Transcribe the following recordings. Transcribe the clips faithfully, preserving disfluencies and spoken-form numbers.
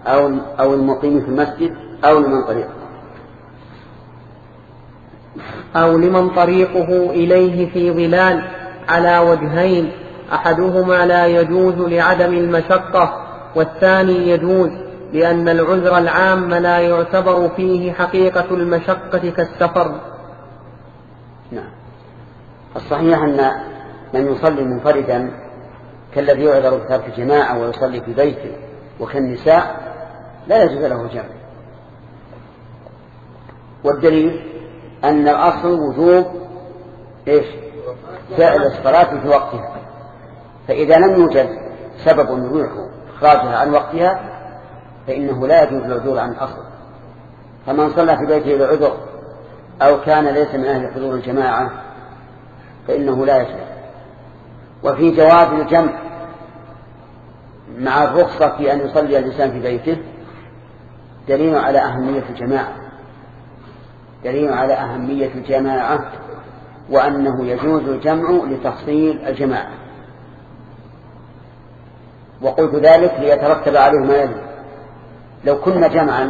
أو أو المقيم في المسجد أو لمن طريقه أو لمن طريقه إليه في ظلال على وجهين، أحدهما لا يجوز لعدم المشقة، والثاني يجوز لأن العذر العام لا يعتبر فيه حقيقة المشقة كالسفر. نعم. الصحيح أن من يصلي منفردا كالذي يعذر بترك جماعة ويصلي في بيته وكالنساء لا يجوز له جمع. والدليل أن الأصل وجوب إيش؟ فعل الصلاة في وقتها، فإذا لم يوجد سبب يبيح إخراجها عن وقتها فإنه لا يجوز العذور عن الأصل. فمن صلى في بيته لعذر أو كان ليس من أهل حضور الجماعة فإنه لا يجوز. وفي جواز الجمع مع الرخصة في أن يصلي الإنسان في بيته دليل على أهمية الجماعة دليل على أهمية الجماعة وأنه يجوز الجمع لتحصيل الجماعة. وقلت ذلك ليترتب عليه ما يلي. لو كنا جمعا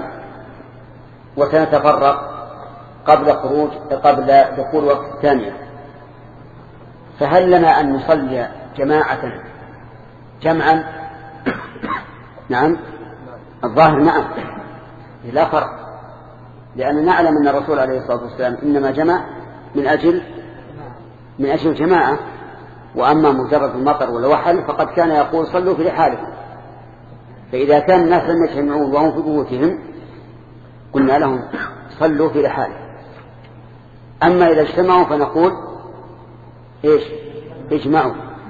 وسنتفرق قبل خروج قبل دخول وقت الثانية فهل لنا أن نصلي جماعة جمعا؟ نعم الظاهر نعم لا فرق، لأن نعلم أن الرسول عليه الصلاة والسلام إنما جمع من أجل من أجل الجماعة، وأما مجرد المطر والوحل فقد كان يقول صلوا في رحالكم. فإذا كان الناس لم يجتمعون وهم في بيوتهم قلنا لهم صلوا في رحالكم. أما إذا اجتمعوا فنقول إيش؟ اجمعوا.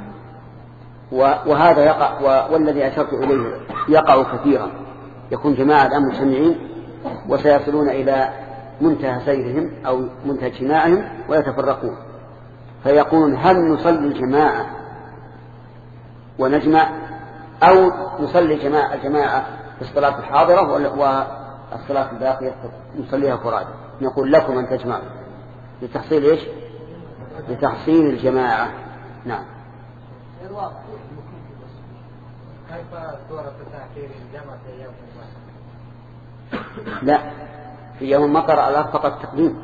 وهذا يقع والذي أشرت إليه يقع كثيرا، يكون جماعة الآن مجتمعين وسيصلون إلى منتهى سيرهم أو منتهى اجتماعهم ويتفرقون، فيقولون هل نصلي الجماعة ونجمع أو نصلي جماعة الجماعة في الصلاة الحاضرة والصلاة الباقية نصليها فرادى. نقول لكم أن تجمعوا لتحصيل إيش؟ لتحصيل الجماعة. نعم. كيف صورة تأخير الجمع في يوم المطر؟ لا، في يوم المطر الأرفق التقديم،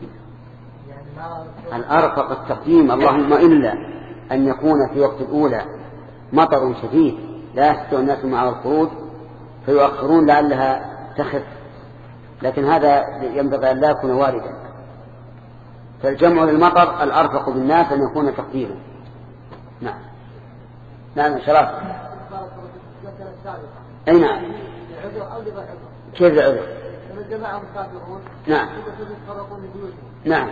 الأرفق التقديم. اللهم إلا أن يكون في وقت الأولى مطر شديد لا يستطيع الناس مع الخروج فيؤخرون لعلها تخف، لكن هذا ينبغي أن لا يكون واردا. فالجمع للمطر الأرفق بالناس أن يكون تقديما. نعم. نعم شرف. أي نعم. كيف العذر؟ الجماعة مسافرون. نعم. يتفرقون لبيوتهم. نعم.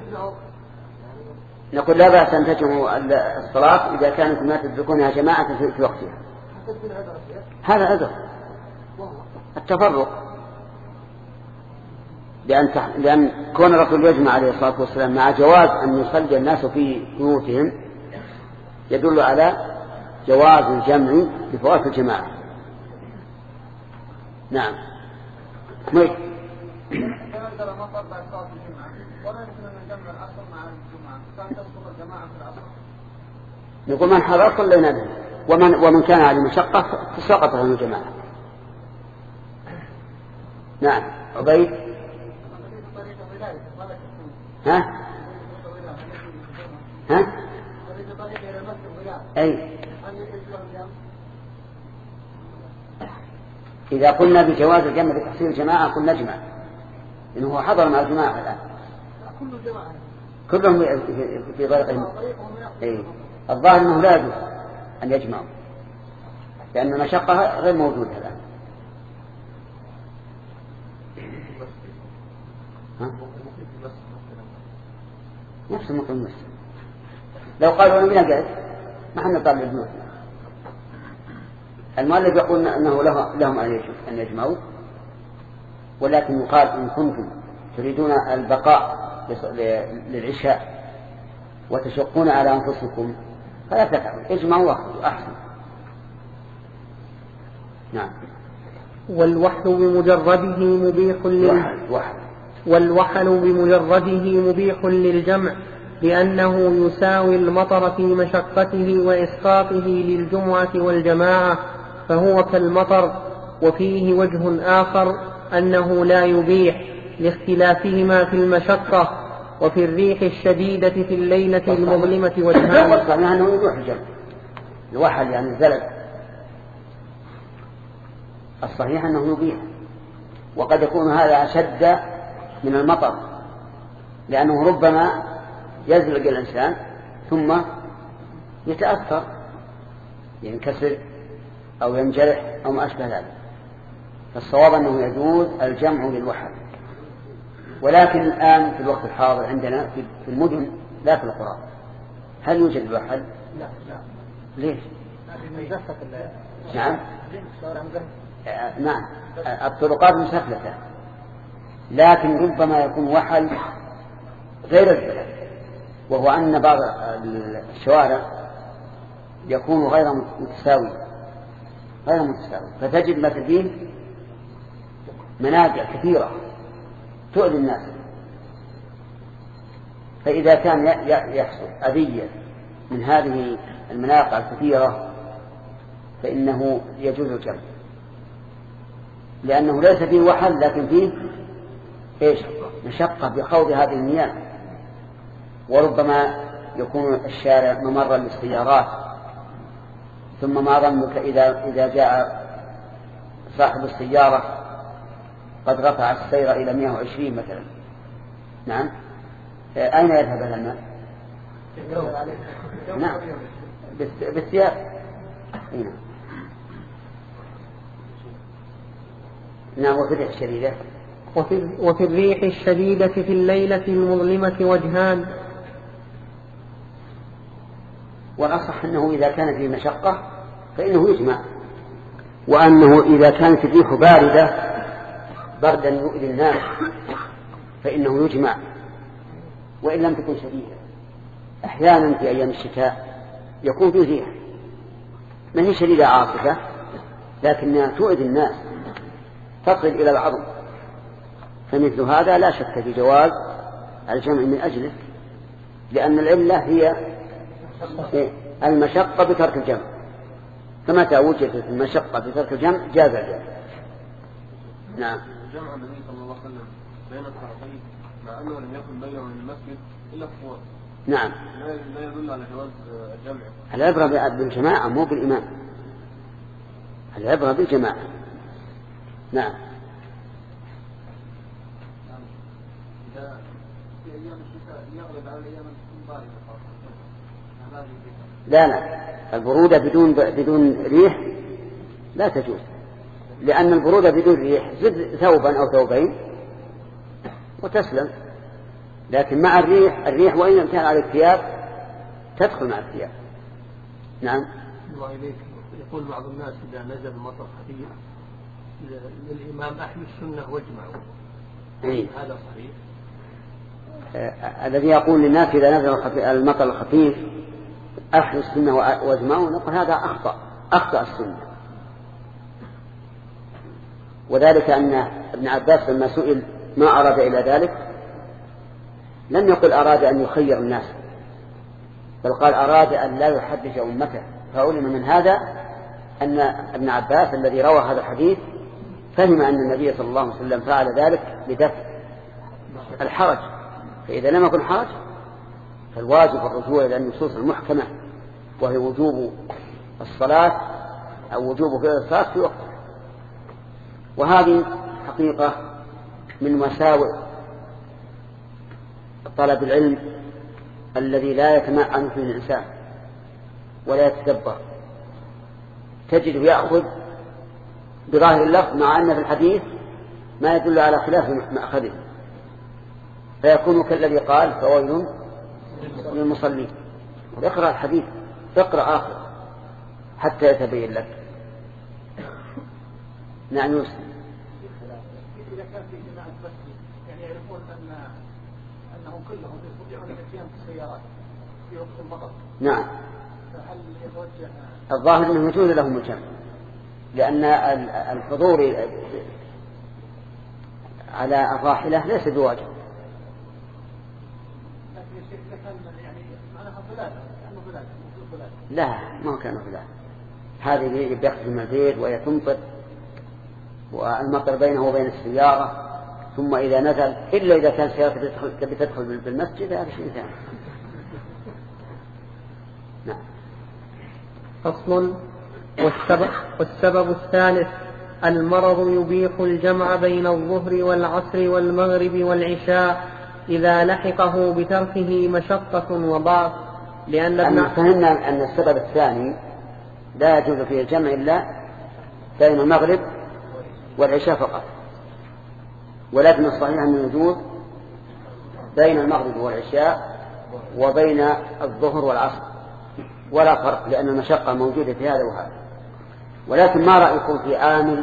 نقول لا بأس أن تجمعوا الصلاة إذا كانت ما تدركونها جماعة في وقتها. هذا عذر التفرق، لأن تح... لأن كون الرسول يجمع عليه الصلاة والسلام مع جواز أن يصلي الناس في بيوتهم يدل على جواز الجمع بفوات الجماعة. نعم. ميت. نقول من حضر صلينا به، ومن ومن كان على مشقة فسقط عنه الجماعة. نعم. عبيد. ها ها أي إذا قلنا بجواز الجمع لتحصيل الجماعة قلنا نجمع، إنه حضر مع الجماعة الآن كلهم في طريقهم. أي الظاهر أنه لا يجوز أن يجمعوا لأن المشقة غير موجودة الآن. ها؟ نفس المقيم المسلم لو قالوا أنا من قاعد ما حنا طالب البيوت. المؤلف يقول أنه لهم أن يجمعوا، ولكن يقال إن كنتم تريدون البقاء للعشاء وتشقون على أنفسكم فلا تفعلوا، اجمعوا واخذوا أحسن. نعم. والوحل بمجرده مبيح لل... والوحل بمجرده مبيح للجمع لأنه يساوي المطر في مشقته وإسقاطه للجمعة والجماعة، فهو كالمطر وفيه وجه آخر أنه لا يبيح لاختلافهما في المشقة. وفي الريح الشديدة في الليلة المظلمة وجهان. والصحيح أنه يبيح الجمع الوحل يعني الزلل، الصحيح أنه يبيح، وقد يكون هذا أشد من المطر، لأنه ربما يزلق الإنسان ثم يتأثر ينكسر أو ينجرح أو ما أشبه ذلك. فالصواب أنه يجوز الجمع للوحل. ولكن الآن في الوقت الحاضر عندنا في المدن لا في القرى، هل يوجد الوحل؟ لا لا. ليش؟ نعم نعم الطرقات مسفلتة، لكن ربما يكون وحل غير البلد، وهو أن بعض الشوارع يكون غير متساوي غير متساوي فتجد مثل فيه مناجع كثيرة تؤذي الناس. فإذا كان يحصل أذية من هذه المناقع الكثيرة فإنه يجوز الجمع، لأنه ليس فيه وحل لكن فيه إيش؟ مشقة بخوض هذه المياه، وربما يكون الشارع ممرا للسيارات، ثم ما ظنك إذا إذا جاء صاحب السيارة قد رفع السير إلى مئة وعشرين مثلا. نعم أين يذهب هذا الماء؟ نعم بالثياب. نعم نعم وفي الريح الشديدة وفي, وفي الريح الشديدة في الليلة المظلمة وجهان. والأصح أنه إذا كان فيه مشقة فإنه يجمع، وأنه إذا كانت الريح باردة بردا يؤذي الناس فإنه يجمع وإن لم تكن شديدة. أحيانا في أيام الشتاء يكون فيه ريح ما هي شديدة عاصفة لكنها تؤذي الناس تصل إلى العظم، فمثل هذا لا شك في جواز الجمع من أجله، لأن العلة هي المشقة بترك الجمع، فمتى وجدت المشقة بترك الجمع جاز الجمع. نعم. جمع النبي صلى الله عليه وسلم بين الطرفين مع أنه لم يكن بينه من المسجد إلا فوق. نعم. لا يدل على جواز الجمع. العبرة بالجماعة مو بالإمام، العبرة بالجماعة. نعم. إذا في أيام الشتاء يغلب على أيام الباردة. لا لا البرودة بدون بدون ريح لا تجوز، لأن البرودة بدون ريح زد ثوبا أو ثوبين وتسلم، لكن مع الريح الريح وإن لم كان على الثياب تدخل مع الثياب. نعم. الله إليك. يقول بعض الناس إذا نزل المطر خفيف للإمام أحيي السنة واجمعوا. إيه؟ هذا صحيح؟ آه الذي يقول للناس إذا نزل المطر الخفيف أحيي السنة واجمعوا نقول هذا أخطأ أخطأ السنة، وذلك أن ابن عباس لما سئل ما أراد إلى ذلك لم يقل أراد أن يخير الناس، بل قال أراد أن لا يحدث أمته. فعلم من هذا أن ابن عباس الذي روى هذا الحديث فهم أن النبي صلى الله عليه وسلم فعل ذلك لدفع الحرج، فإذا لم يكن حرج فالواجب الرجوع إلى النصوص المحكمة وهي وجوب الصلاة أو وجوب فعل الصلاة في وقتها. وهذه حقيقة من مساوئ طلب العلم الذي لا يتمعن فيه الإنسان ولا يتدبر، تجده يأخذ بظاهر اللفظ مع أن في الحديث ما يدل على خلاف مأخذه، فيكون كالذي قال فويل للمصلين. اقرأ الحديث اقرأ آخر حتى يتبين لك. نعم يوسف. إذا كان في جماعة مسجد يعني يعرفون أن أنهم كلهم يستطيعون الاتيان في السيارات في وقت المطر. نعم. فهل يتوجه؟ الظاهر أنه يجوز لهم الجمع، لأن الحضور على الراحلة ليس بواجب. لا ما كانوا ظلال، هذه بيخدم البيت وهي تمطر والمطر بينه وبين السيارة، ثم إذا نزل إلا إذا كان سيارة تبي تدخل بالمسجد هذا شيء ثاني. نعم. فصل. والسبب, والسبب الثالث المرض يبيح الجمع بين الظهر والعصر والمغرب والعشاء إذا لحقه بتركه مشقة وضعف، لأن ابن فهمنا أن السبب الثاني لا يجوز فيه الجمع إلا بين المغرب والعشاء فقط، ولكن الصحيح أنه يجوز بين المغرب والعشاء وبين الظهر والعصر ولا فرق، لأن المشقة موجودة في هذا وهذا. ولكن ما رأيكم في عامل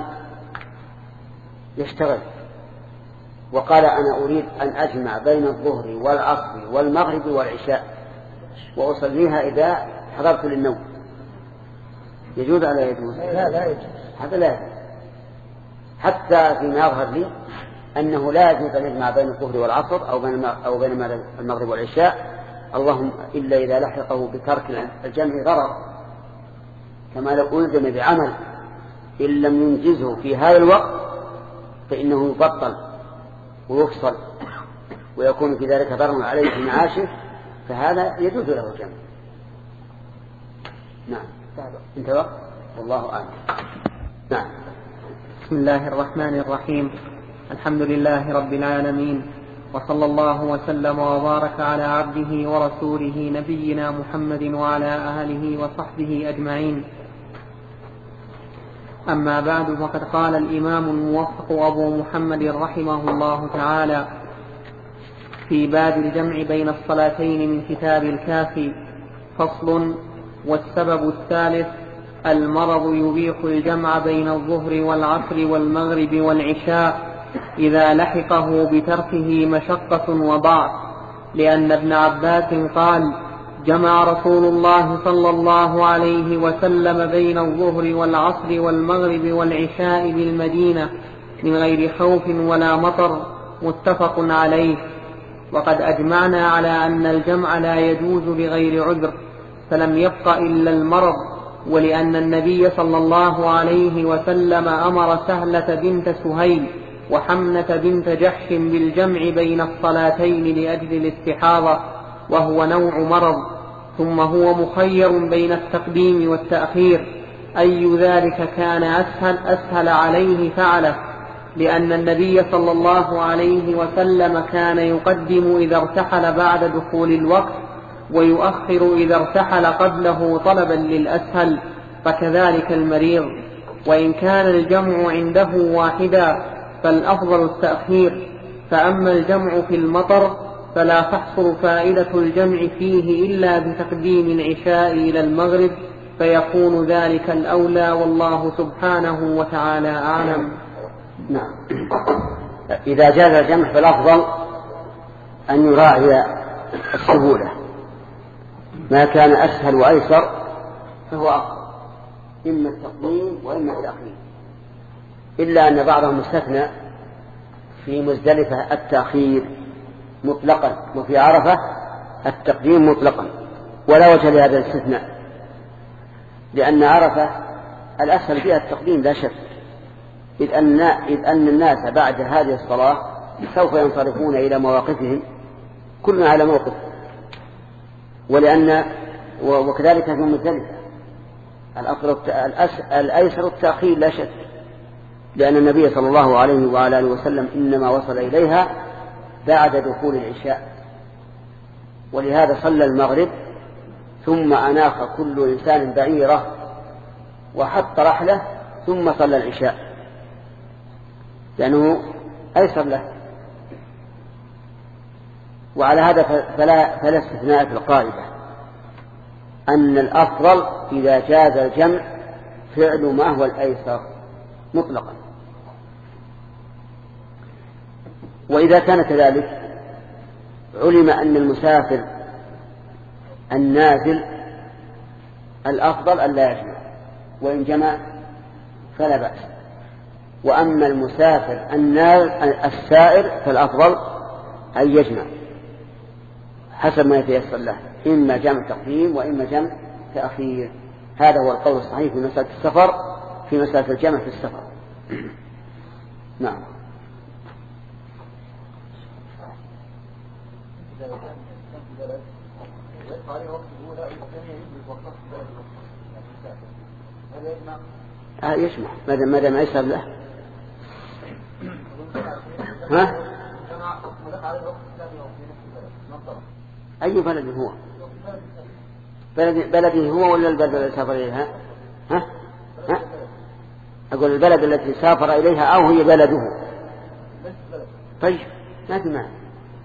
يشتغل وقال أنا أريد أن أجمع بين الظهر والعصر والمغرب والعشاء وأصليها إذا حضرت للنوم، يجوز أو لا يجوز؟ لا لا يجوز. هذا لا يجوز، حتى فيما يظهر لي أنه لا يجوز أن يجمع بين الظهر والعصر أو بين أو بين المغرب والعشاء، اللهم إلا إذا لحقه بترك الجمع ضرر، كما لو ألزم بعمل إن لم ينجزه في هذا الوقت فإنه يبطل ويفصل ويكون في ذلك ضرر عليه في معاشه، فهذا يجوز له الجمع. نعم. انتهى. والله أعلم. نعم. بسم الله الرحمن الرحيم. الحمد لله رب العالمين، وصلى الله وسلم وبارك على عبده ورسوله نبينا محمد وعلى آله وصحبه أجمعين. أما بعد، فقد قال الإمام الموفق أبو محمد رحمه الله تعالى في باب الجمع بين الصلاتين من كتاب الكافي: فصل. والسبب الثالث المرض يبيح الجمع بين الظهر والعصر والمغرب والعشاء إذا لحقه بتركه مشقة وضعف، لأن ابن عباس قال: جمع رسول الله صلى الله عليه وسلم بين الظهر والعصر والمغرب والعشاء بالمدينة من غير خوف ولا مطر، متفق عليه. وقد أجمعنا على أن الجمع لا يجوز بغير عذر، فلم يبق إلا المرض، ولأن النبي صلى الله عليه وسلم أمر سهلة بنت سهيل وحمنة بنت جحش بالجمع بين الصلاتين لأجل الاستحاضة، وهو نوع مرض، ثم هو مخير بين التقديم والتأخير، أي ذلك كان أسهل, أسهل عليه فعله، لأن النبي صلى الله عليه وسلم كان يقدم إذا ارتحل بعد دخول الوقت ويؤخر إذا ارتحل قبله طلبا للأسهل، فكذلك المريض. وإن كان الجمع عنده واحدا فالأفضل التأخير، فأما الجمع في المطر فلا تحصل فائدة الجمع فيه إلا بتقديم العشاء إلى المغرب، فيكون ذلك الأولى، والله سبحانه وتعالى أعلم. نعم. إذا جاز الجمع فالأفضل أن يراعي السهولة، ما كان أسهل وأيسر فهو أفضل، إما التقديم وإما التأخير، إلا أن بعضهم استثنى في مزدلفة التأخير مطلقا وفي عرفة التقديم مطلقا، ولا وجه لهذا الاستثناء، لأن عرفة الأسهل فيها التقديم لا شك، إذ أن, إذ أن الناس بعد هذه الصلاة سوف ينصرفون إلى مواقفهم كلنا على موقف، ولأن وكذلك في مزدلفة الأيسر التأخير لا شك، لأن النبي صلى الله عليه وعلى آله وسلم إنما وصل إليها بعد دخول العشاء، ولهذا صلى المغرب ثم أناخ كل إنسان بعيره وحط رحله ثم صلى العشاء، لأنه أيسر له. وعلى هذا فلا, فلا استثناء في القاعدة، أن الأفضل إذا جاز الجمع فعل ما هو الأيسر مطلقا. وإذا كان كذلك علم أن المسافر النازل الأفضل أن لا يجمع، وإن جمع فلا بأس. وأما المسافر السائر فالأفضل أن يجمع حسب ما يتيسر له، إما جمع تقديم وإما جمع تأخير. هذا هو القول الصحيح في مسألة السفر، في مسألة الجمع في السفر. نعم. آه يسمح ما دام ما دام يسر له. ها؟ أي بلد هو؟ بلد بلده هو ولا البلد الذي سافر إليها؟ ها؟ ها؟ أقول البلد التي سافر إليها أو هي بلده. طيب ما في معنى.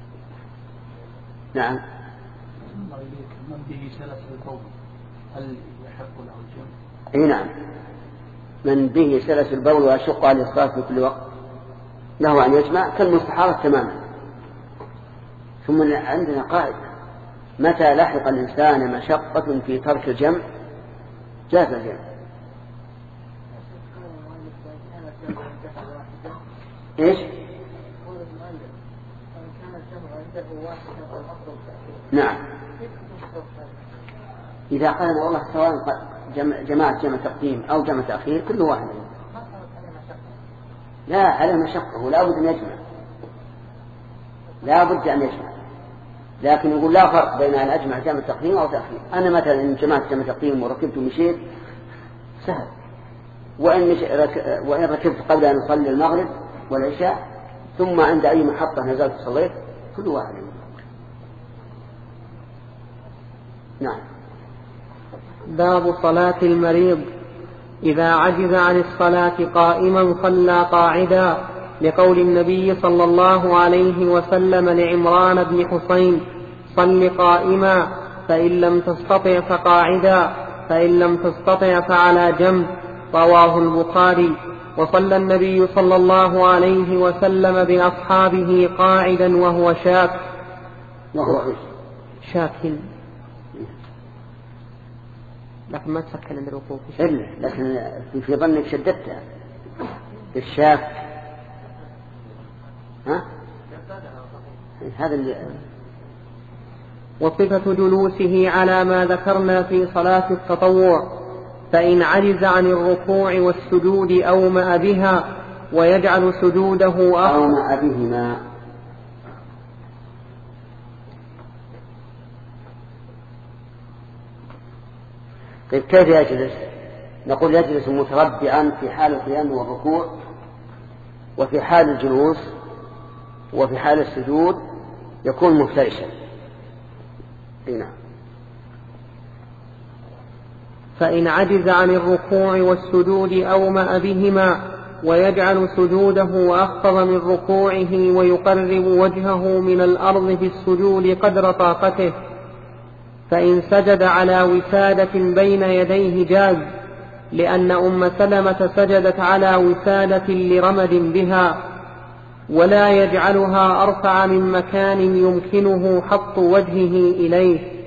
نعم. من به سلس البول هل يحق له الجمع؟ اي نعم، من به سلس البول ويشق على الصلاة في كل وقت له أن يجمع كالمستحاضة تماما. ثم عندنا قاعدة: متى لحق الإنسان مشقة في ترك الجمع جاز الجمع. ايش؟ نعم، إذا قال والله سواء جمع جماعة جمع تقديم أو جمع تأخير كل واحد لا على مشقة لا بد أن يجمع، لا بد أن يجمع. لكن يقول لا فرق بين أن أجمع جمع تقديم أو تأخير. أنا مثلا إن جمعت جمع تقديم وركبت ومشيت سهل، وإن, وإن ركبت قبل أن أصلي المغرب والعشاء ثم عند أي محطة نزلت صليت كل واحد. نعم. باب صلاة المريض إذا عجز عن الصلاة قائما صلى قاعدا، لقول النبي صلى الله عليه وسلم لعمران بن حسين: صل قائما، فإن لم تستطع فقاعدا، فإن لم تستطع فعلى جنب. رواه البخاري. وصلى النبي صلى الله عليه وسلم بأصحابه قاعدا وهو شاك وهو شاك لكن ما تسكن عند الوقوف إلا لكن في ظنك شددتها الشاك. ها هذا اللي وصفة جلوسه على ما ذكرنا في صلاة التطوع: فإن عجز عن الركوع والسجود أومأ بها، ويجعل سجوده أومأ بهما. طيب كيف يجلس؟ نقول يجلس متربعا في حال القيام والركوع، وفي حال الجلوس وفي حال السجود يكون مفترشا. نعم. فإن عجز عن الركوع والسجود أومأ بهما، ويجعل سجوده أخفض من ركوعه، ويقرب وجهه من الأرض في السجود قدر طاقته. فإن سجد على وسادة بين يديه جاز، لأن أم سلمة سجدت على وسادة لرمد بها، ولا يجعلها أرفع من مكان يمكنه حط وجهه إليه.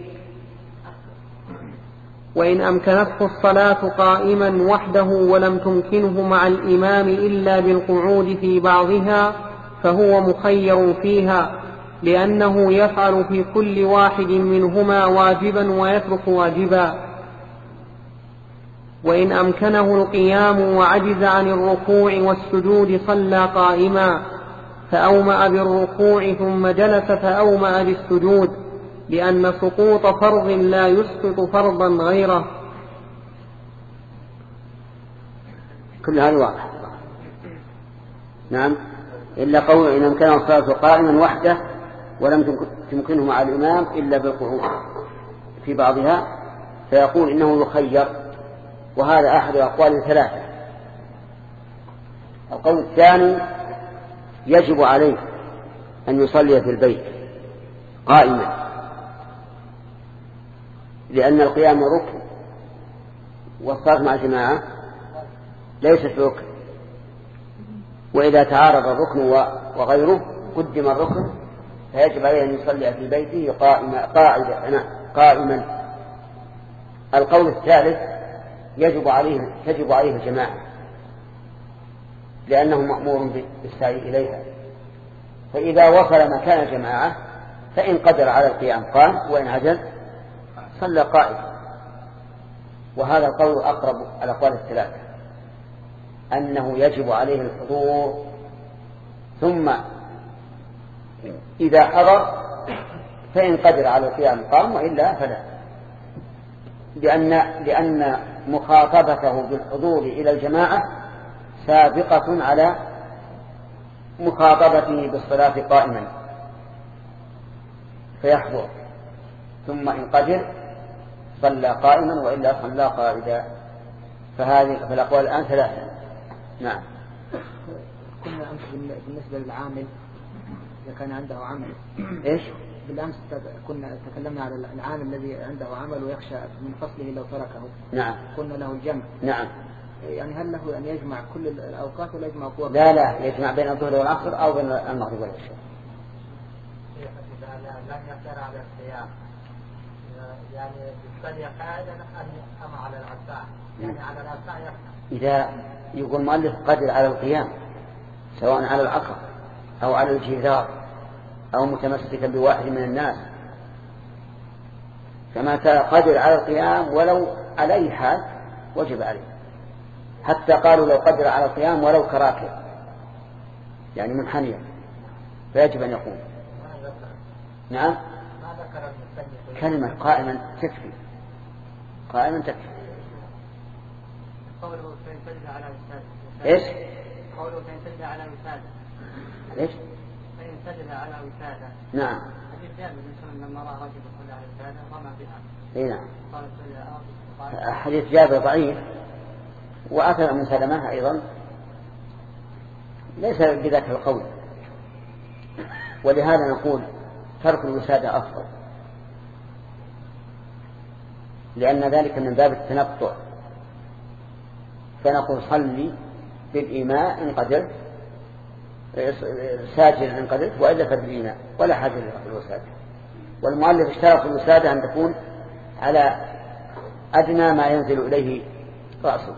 وإن أمكنته الصلاة قائما وحده ولم تمكنه مع الإمام إلا بالقعود في بعضها فهو مخير فيها، لأنه يفعل في كل واحد منهما واجبا ويترك واجبا. وإن أمكنه القيام وعجز عن الركوع والسجود صلى قائما، فأومأ بالركوع ثم جلس فأومأ بالسجود، لأن سقوط فرض لا يسقط فرضا غيره. كل هذا واضح. نعم، إلا قول إن أمكنه الصلاة قائما وحده ولم تمكنه مع الإمام إلا بالقعود في بعضها، فيقول إنه يخير. وهذا أحد أقوال ثلاثة. القول الثاني: يجب عليه أن يصلي في البيت قائما، لأن القيام ركن والصلاة مع جماعة ليست ركن، وإذا تعارض الركن وغيره قدم الركن، فيجب عليه أن يصلي في بيته قائما قاعدا قائما. القول الثالث: يجب عليه تجب عليه الجماعة، لأنه مأمور بالسعي إليها، فإذا وصل مكان جماعة فإن قدر على القيام قام، وإن عجز صلى قائما. وهذا القول أقرب الأقوال الثلاثة، أنه يجب عليه الحضور ثم إذا حضر فإن قدر على القيام قام، وإلا فلا، لأن, لأن مخاطبته بالحضور إلى الجماعة سابقة على مخاطبته بالصلاة قائما، فيحضر ثم إن قدر صلى قائما وإلا صلى قاعدا. فهذه فالأقوال الآن ثلاثة. نعم. كنا أمس بالنسبة للعامل إذا كان عنده عمل إيش؟ بالأمس كنا تكلمنا على العامل الذي عنده عمل ويخشى من فصله لو تركه. نعم. قلنا له الجمع. نعم. يعني هل له أن يجمع كل الأوقات ولا يجمع قوة؟ لا لا، يجمع بين الظهر والعصر أو بين المغرب والعشاء. إذا لم يقدر على القيام يعني يصلي قاعدا أم على العصا؟ يعني على العصا يقدر. إذا يقول المؤلف قدر على القيام سواء على العصا أو على الجدار أو متمسكا بواحد من الناس، فما قدر على القيام ولو على أي حال وجب عليه. حتى قالوا لو قدر على القيام ولو كراكب يعني منحنيا فيجب أن يقوم. نعم. كلمة قائما تكفي، قائما تكفي. قوله سينسجد على وسادة. إيش؟ قوله سينسجد على وسادة. إيش؟ سينسجد على وسادة. نعم. حديث جابر بن سلمة لما رأى رجل يصلي على وسادة رمى بها. إيه نعم. حديث جابر ضعيف، وأثر من سلمة أيضا ليس بذاك القول، ولهذا نقول ترك الوسادة أفضل، لأن ذلك من باب التنطع. فنقول صلي بالإيماء إن قدرت، ساجدا إن قدرت، وإلا فبالإيماء ولا حاجة للوسادة. والمؤلف اشترط الوسادة أن تكون على أدنى ما ينزل إليه رأسه.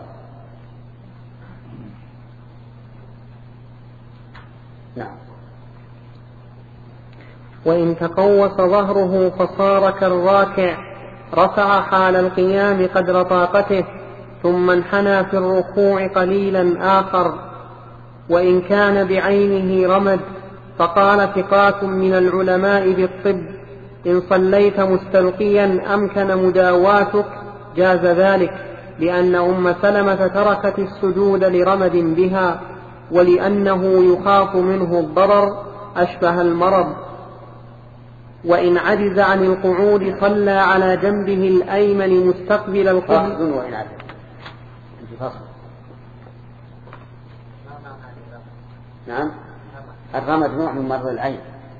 نعم. وإن تقوس ظهره فصار كالراكع رفع حال القيام قدر طاقته ثم انحنى في الركوع قليلا آخر. وإن كان بعينه رمد فقال ثقات من العلماء بالطب إن صليت مستلقيا أمكن مداواتك جاز ذلك، لأن أم سلمة تركت السجود لرمد بها ولأنه يخاف منه الضرر أشبه المرض. وإن عجز عن القعود صلى على جنبه الأيمن مستقبل القبلة. وإن عجز فصل. نعم. الرمد نوع من مرض العين.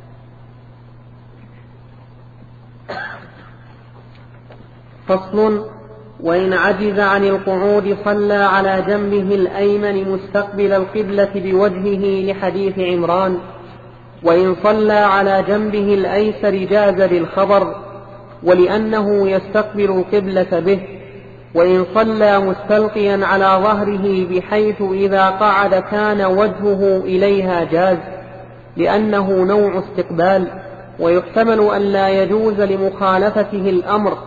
فصل. وإن عجز عن القعود صلى على جنبه الأيمن مستقبل القبلة بوجهه لحديث عمران. وإن صلى على جنبه الأيسر جاز للخبر ولأنه يستقبل القبلة به. وإن صلى مستلقيا على ظهره بحيث إذا قعد كان وجهه إليها جاز، لأنه نوع استقبال، ويحتمل أن لا يجوز لمخالفته الأمر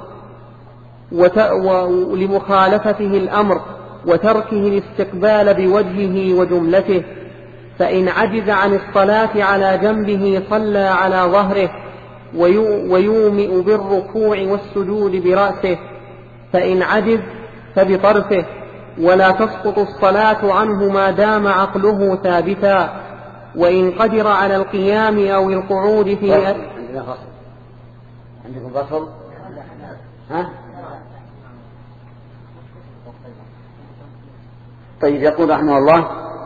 ولمخالفته الأمر وتركه الاستقبال بوجهه وجملته. فإن عجز عن الصلاة على جنبه صلى على ظهره ويومئ بالركوع والسجود برأسه، فإن عجز فبطرفه، ولا تسقط الصلاة عنه ما دام عقله ثابتا. وإن قدر على القيام أو القعود في عندنا فصل. عندكم فصل؟ ها؟ طيب. يقول رحمه الله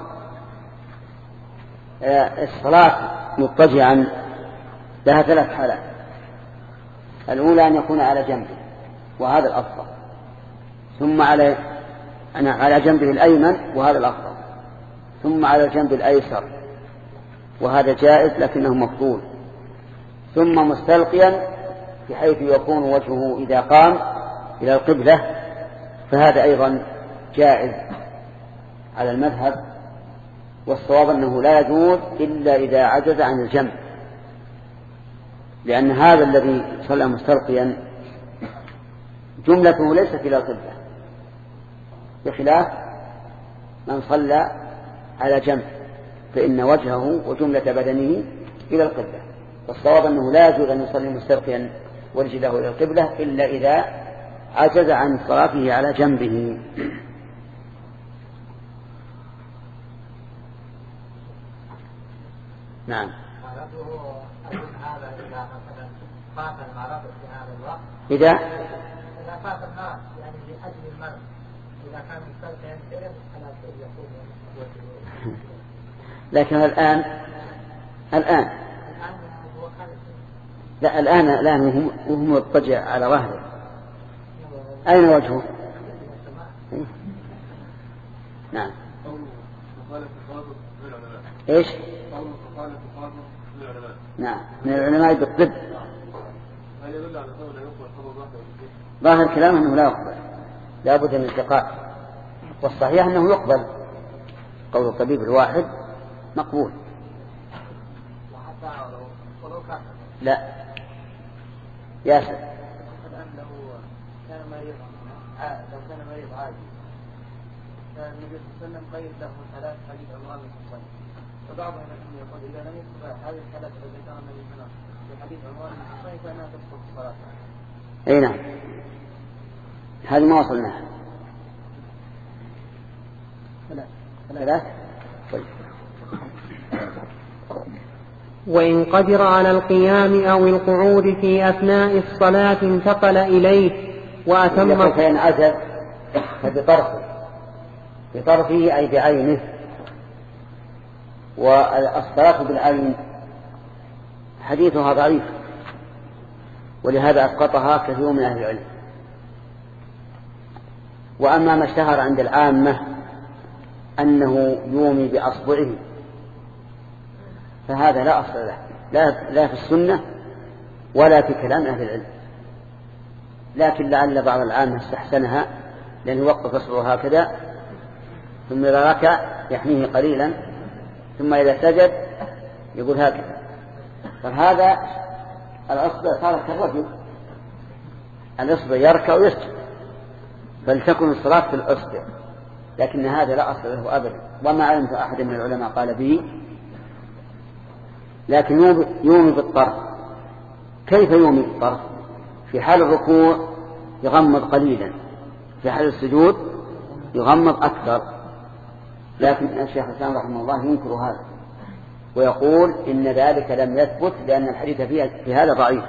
الصلاة مضطجعا لها ثلاث حالات. الأولى أن يكون على جنبه وهذا الأفضل، ثم على أنا على جنبه الأيمن وهذا الأفضل، ثم على الجنب الأيسر وهذا جائز لكنه مفضول، ثم مستلقيا بحيث يكون وجهه إذا قام إلى القبلة، فهذا أيضا جائز على المذهب. والصواب أنه لا يجوز إلا إذا عجز عن الجنب، لأن هذا الذي صلى مستلقيا جملته ليست إلى القبلة، بخلاف من صلى على جنب فإن وجهه وجملة بدنه إلى القبلة. والصواب أنه لا يجوز أن يصلي مستلقيا وجهه إلى القبلة إلا إذا عجز عن صلاته على جنبه. نعم. إذا إذا فات الناس يعني لأجل المرض إذا كان مستلقيا كثيرا فلا يكون وجهه. لكن الآن الآن لا الآن الآن وهم مضطجع على ظهره أين وجهه؟ نعم. إيش؟ نعم من العلماء بالطب. ظاهر كلامه أنه لا يقبل، لا بد من التقاء، والصحيح أنه يقبل. قول الطبيب الواحد مقبول. لا ياسر لو كان مريض لو كان مريض عادي كان النبي صلى الله عليه وسلم قيد له ثلاث حديث عمران بن حصين، فبعض اهل العلم يقول اذا لم يستطع هذه الثلاث التي ذكرها النبي صلى الله عليه وسلم في حديث عمران بن حصين فانها تسقط الصلاه. اي نعم هذه ما وصلناها. ثلاث ثلاث طيب. وإن قدر على القيام أو القعود في أثناء الصلاة انتقل إليه وأتم. فإن عجز فبطرفه بطرفه أي بعينه، والصلاة بالعين حديثها ضعيف ولهذا أسقطها كثير من أهل العلم. وأما ما اشتهر عند العامة أنه يومي بأصبعه فهذا لا أصل له، لا, لا في السنة ولا في كلام أهل العلم، لكن لعل بعض العامة استحسنها لأنه يوقف أصبعه هكذا ثم إذا ركع يحميه قليلا ثم إذا سجد يقول هكذا، فهذا الأصبع صار كالرجل، الأصبع يركع ويسجد، فلتكن الصلاة في الأصبع، لكن هذا لا أصل له أبدا وما علمت أحد من العلماء قال به. لكن يومي بالطرف. كيف يومي بالطرف؟ في حال الركوع يغمض قليلا، في حال السجود يغمض أكثر، لكن الشيخ الإسلام رحمه الله ينكر هذا ويقول إن ذلك لم يثبت لأن الحديث في هذا ضعيف.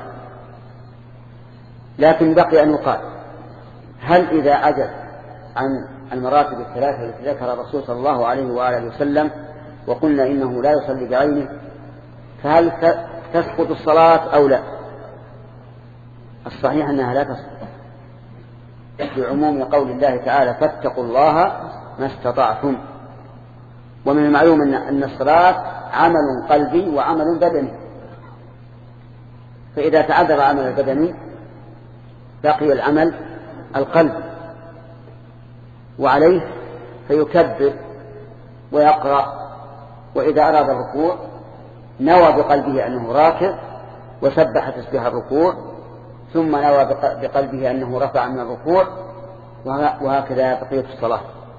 لكن بقي أن يقال هل إذا عجز عن المراتب الثلاثة التي ذكر الرسول صلى الله عليه وآله وسلم وقلنا إنه لا يصلي بعينه فهل تسقط الصلاة أو لا؟ الصحيح أنها لا تسقط بعموم قول الله تعالى فاتقوا الله ما استطعتم. ومن المعلوم أن الصلاة عمل قلبي وعمل بدني، فإذا تعذر عمل البدني بقي العمل القلبي، وعليه فيكبر ويقرأ، وإذا أراد الركوع نوى بقلبه أنه راكع وسبح تسبيح الركوع، ثم نوى بقلبه أنه رفع من الركوع، وهكذا بقية الصلاة.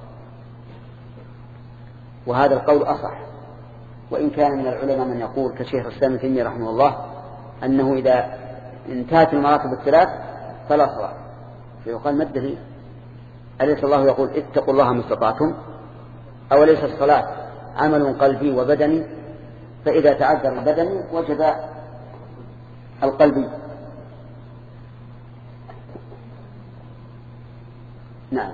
وهذا القول أصح، وإن كان من العلماء من يقول كشيخ الإسلام ابن تيمية رحمه الله أنه إذا انتهت المراتب الثلاث فلا صلاة. فيقال ما الدليل؟ أليس الله يقول اتقوا الله ما استطعتم؟ أوليس الصلاة عمل قلبي وبدني؟ فإذا تعذر البدني وجب القلبي. نعم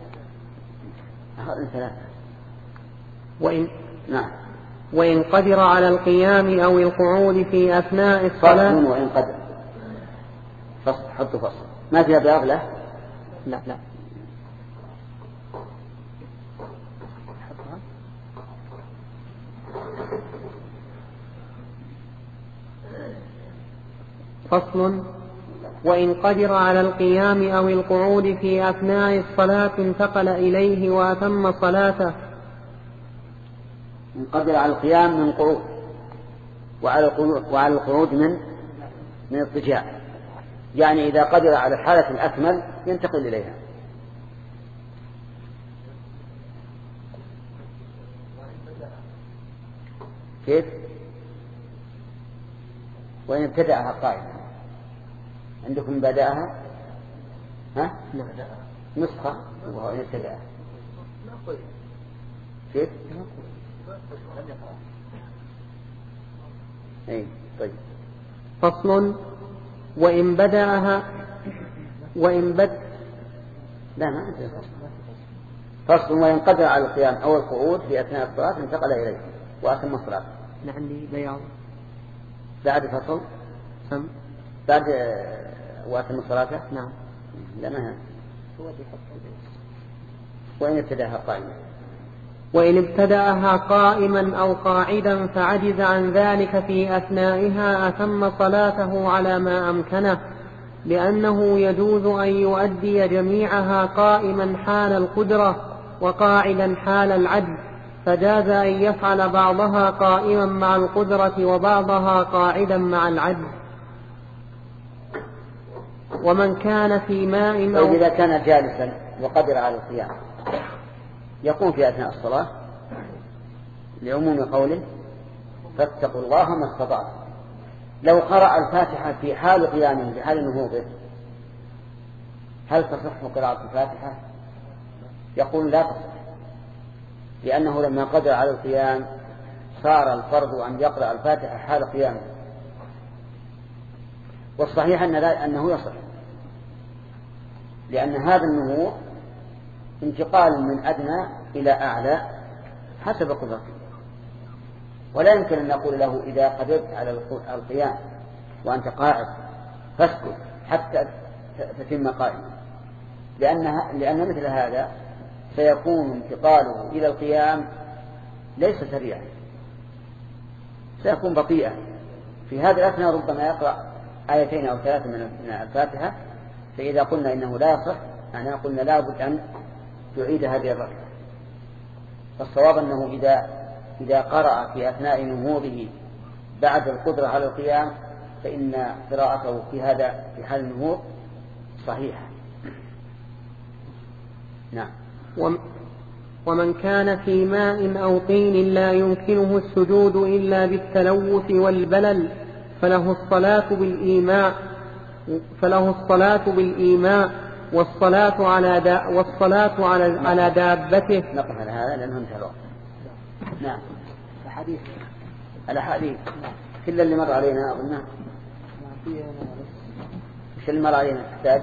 ثلاثة. وإن نعم وإن قدر على القيام أو القعود في أثناء الصلاة. فصل وإن قدر فصل حط فصل ما فيها بأغلى. لا لا فصل. وإن قدر على القيام أو القعود في أثناء الصلاة انتقل إليه وأتم صلاته. إن قدر على القيام من قعود وعلى القعود, وعلى القعود من من اضطجاع، يعني إذا قدر على الحالة الأكمل ينتقل إليها. كيف؟ وإن ابتدأها قائما عندكم بدأها ها؟ نسخة وإن ابتدأها كيف؟ أي طيب. فصل. وإن بدأها وإن بد لا ما عندي فصل. فصل. وإن قدر على القيام أو القعود في أثناء الصلاة انتقل إليه وأتم الصلاة. عندي بياض بعد فصل سم بعد وأتم الصلاة. نعم. لا ما وإن ابتدأها قائما وإن ابتدأها قائما أو قاعدا فعجز عن ذلك في أثنائها أتم صلاته على ما أمكنه، لأنه يجوز أن يؤدي جميعها قائما حال القدرة وقاعدا حال العجز، فجاز أن يفعل بعضها قائما مع القدرة وبعضها قاعدا مع العجز. ومن كان في ماء أو إذا كان جالسا وقدر على القيام يقوم في أثناء الصلاة لعموم قوله فاتقوا الله ما استطعتم. لو قرأ الفاتحة في حال قيامه في حال نهوضه هل تصح قراءة الفاتحة؟ يقول لا تصح، لأنه لما قدر على القيام صار الفرض أن يقرأ الفاتحة حال قيامه، والصحيح أن أنه يصح، لأن هذا النهوض انتقال من أدنى إلى أعلى حسب قدرته، ولا يمكن أن نقول له إذا قدرت على القيام وأنت قاعد فاسكت حتى تتم قائما، لأن لأن مثل هذا سيكون انتقاله إلى القيام ليس سريعا، سيكون بطيئا. في هذا الأثناء ربما يقرأ آيتين أو ثلاثة من الفاتحة، فإذا قلنا إنه لا يصح أنا قلنا لا بد أن يعيد هذه الركعة. فالصواب أنه إذا إذا قرأ في أثناء نهوضه بعد القدرة على القيام فإن قراءته في هذا في حال النهوض صحيحة. نعم. ومن كان في ماء أو طين لا يمكنه السجود إلا بالتلوث والبلل فله الصلاة بالإيماء فله الصلاة بالإيماء والصلاة على دا والصلاة على على دابته. نقف على هذا لأنه انتهى الوقت. نعم. الحديث الأحاديث كل اللي مر علينا أظنه. وش اللي مر علينا تحتاج؟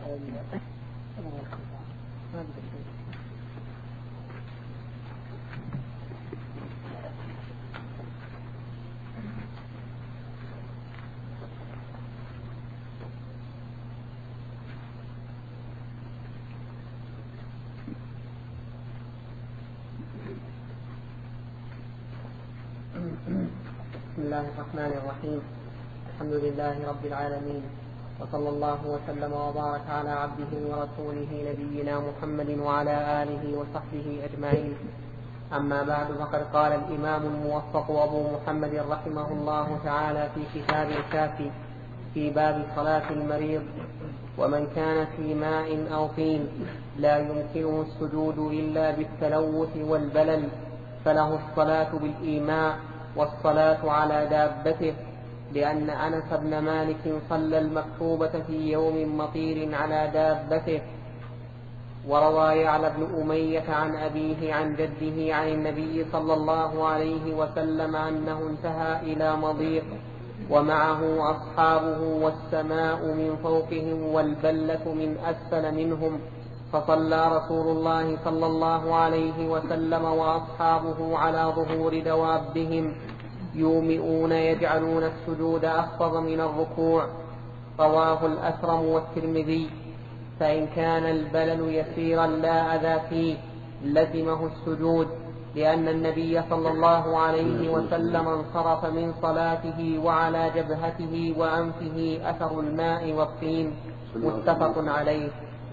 بسم الله الرحمن الرحيم. الحمد لله رب العالمين، وصلى الله وسلم وبارك على عبده ورسوله نبينا محمد وعلى آله وصحبه أجمعين. أما بعد، فقد قال الإمام الموفق أبو محمد رحمه الله تعالى في كتاب الكافي في باب صلاة المريض: ومن كان في ماء أو طين لا يمكنه السجود إلا بالتلوث والبلل فله الصلاة بالإيماء والصلاة على دابته، لأن أنس بن مالك صلى المكتوبة في يوم مطير على دابته. وروى يعلى بن أمية عن أبيه عن جده عن النبي صلى الله عليه وسلم أنه انتهى إلى مضيق ومعه أصحابه والسماء من فوقهم والبلة من أسفل منهم، فصلى رسول الله صلى الله عليه وسلم وأصحابه على ظهور دوابهم يومئون يجعلون السجود أخفض من الركوع. رواه الأثرم والترمذي. فإن كان البلل يسيرا لا أذى فيه لزمه السجود، لأن النبي صلى الله عليه وسلم انصرف من صلاته وعلى جبهته وأنفه أثر الماء والطين. متفق عليه.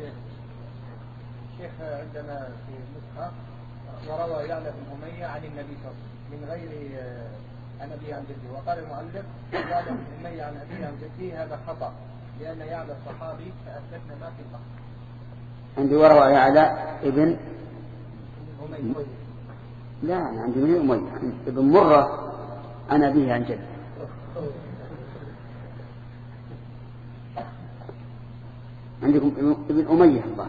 شيخ عندنا في النسخة وروى يعلى بن أمية عن النبي صلى الله عليه وسلم من غير عن أبيه عن جده، وقال المؤلف يعلى بن أمية عن أبيه عن جده هذا خطأ، لأن يعلى الصحابي فأثبتنا ما في الأصل. عندي وروى يعلى ابن أمية. لا أنا عندي من أمية ابن مرة أنا به عن جد. عندكم ابن أمية الله.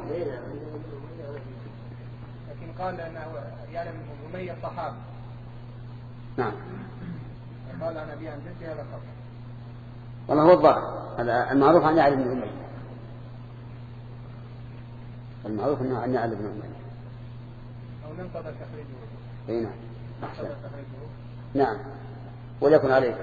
لكن قال أنه يعلم ابن أمية صحابي. نعم. قال أنا به عن جد هذا خطأ. والله هو الظاهر المعروف عن يعلم ابن أمية. المعروف أنه عن يعلم ابن أمية. أو لم تقدر تخرجه. أي نعم. أحسن. نعم. وليكن عليك.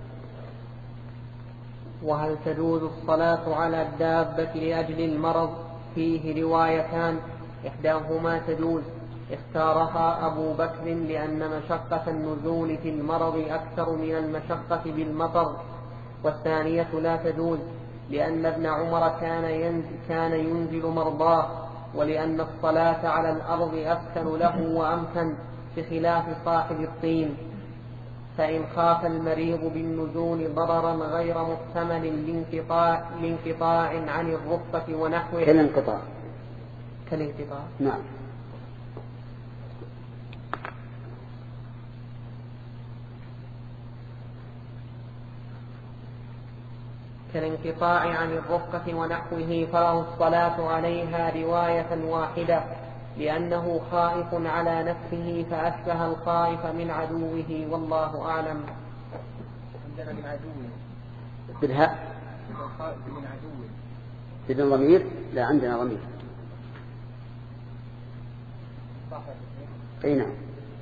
وهل تجوز الصلاة على الدابة لأجل المرض؟ فيه روايتان، إحداهما تجوز اختارها أبو بكر لأن مشقة النزول في المرض أكثر من المشقة بالمطر، والثانية لا تجوز لأن ابن عمر كان ينزل, كان ينزل مرضاه، ولأن الصلاة على الأرض أسكن له وأمكن بخلاف صاحب الطين، فإن خاف المريض بالنزول ضررا غير محتمل لانقطاع, لانقطاع عن الرخصة ونحوه. كالانقطاع. كالانقطاع. نعم. كالانقطاع عن الرفقة ونحوه فله الصلاة عليها رواية واحدة، لأنه خائف على نفسه فأشبه الخائف من عدوه، والله أعلم. عندنا من عدوه بالهاء الخائف من عدوه بدون ضمير؟ لا عندنا ضمير. أي نعم.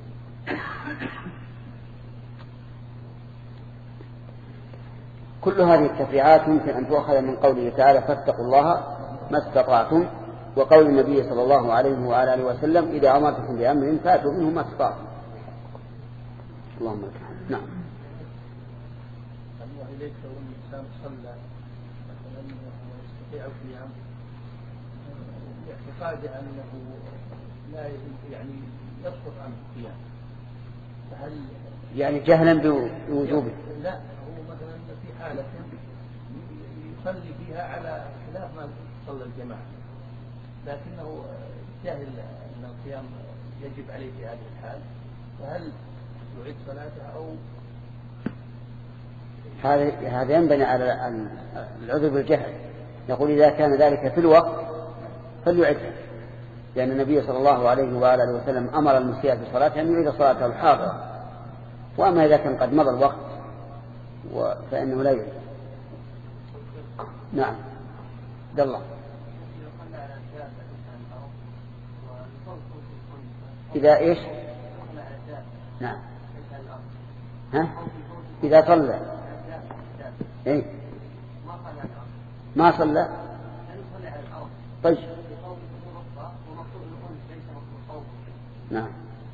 كل هذه التفريعات يمكن أن تؤخذ من قوله تعالى فاتقوا الله ما استطعتم، وقول النبي صلى الله عليه وعلى آله وسلم إذا أمرتكم بأمر فاتوا منه ما استطعتم. اللهم لك الحمد. نعم. الله إليك لو أن الإنسان صلى مثلا ويستطيع القيام باعتقاده أنه لا يعني يسقط عنه القيام، فهل يعني جهلا بوجوبه؟ لا، هو مثلا في حالة يصلي فيها على خلاف ما صلى الجماعة، لكنه جاهل أن القيام يجب عليه في هذه الحال، فهل يعيد صلاته أو هذا هذا ينبني على العذر بالجهل. نقول إذا كان ذلك في الوقت فليعده، لأن النبي صلى الله عليه وآله وسلم أمر المسيء بصلاته أن يعيد صلاته الحاضرة، وأما إذا كان قد مضى الوقت فإنه لا يعيد. نعم. عبد الله. إذا إيش؟ نعم. ها؟ إذا صلى إيه؟ ما صلى. طيب. نعم.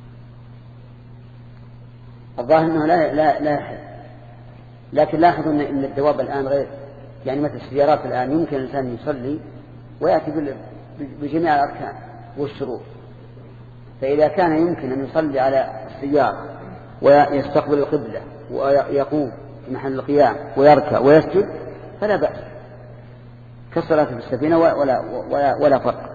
الظاهر أنه لا لا لا يحل. لكن لاحظوا أن الدواب الآن غير، يعني مثل السيارات الآن يمكن الإنسان يصلي ويأتي بجميع الأركان والشروط، فإذا كان يمكن أن يصلي على السيارة ويستقبل القبلة ويقوم في محل القيام ويركع ويسجد فلا بأس، كالصلاة في السفينة ولا, ولا, ولا فرق،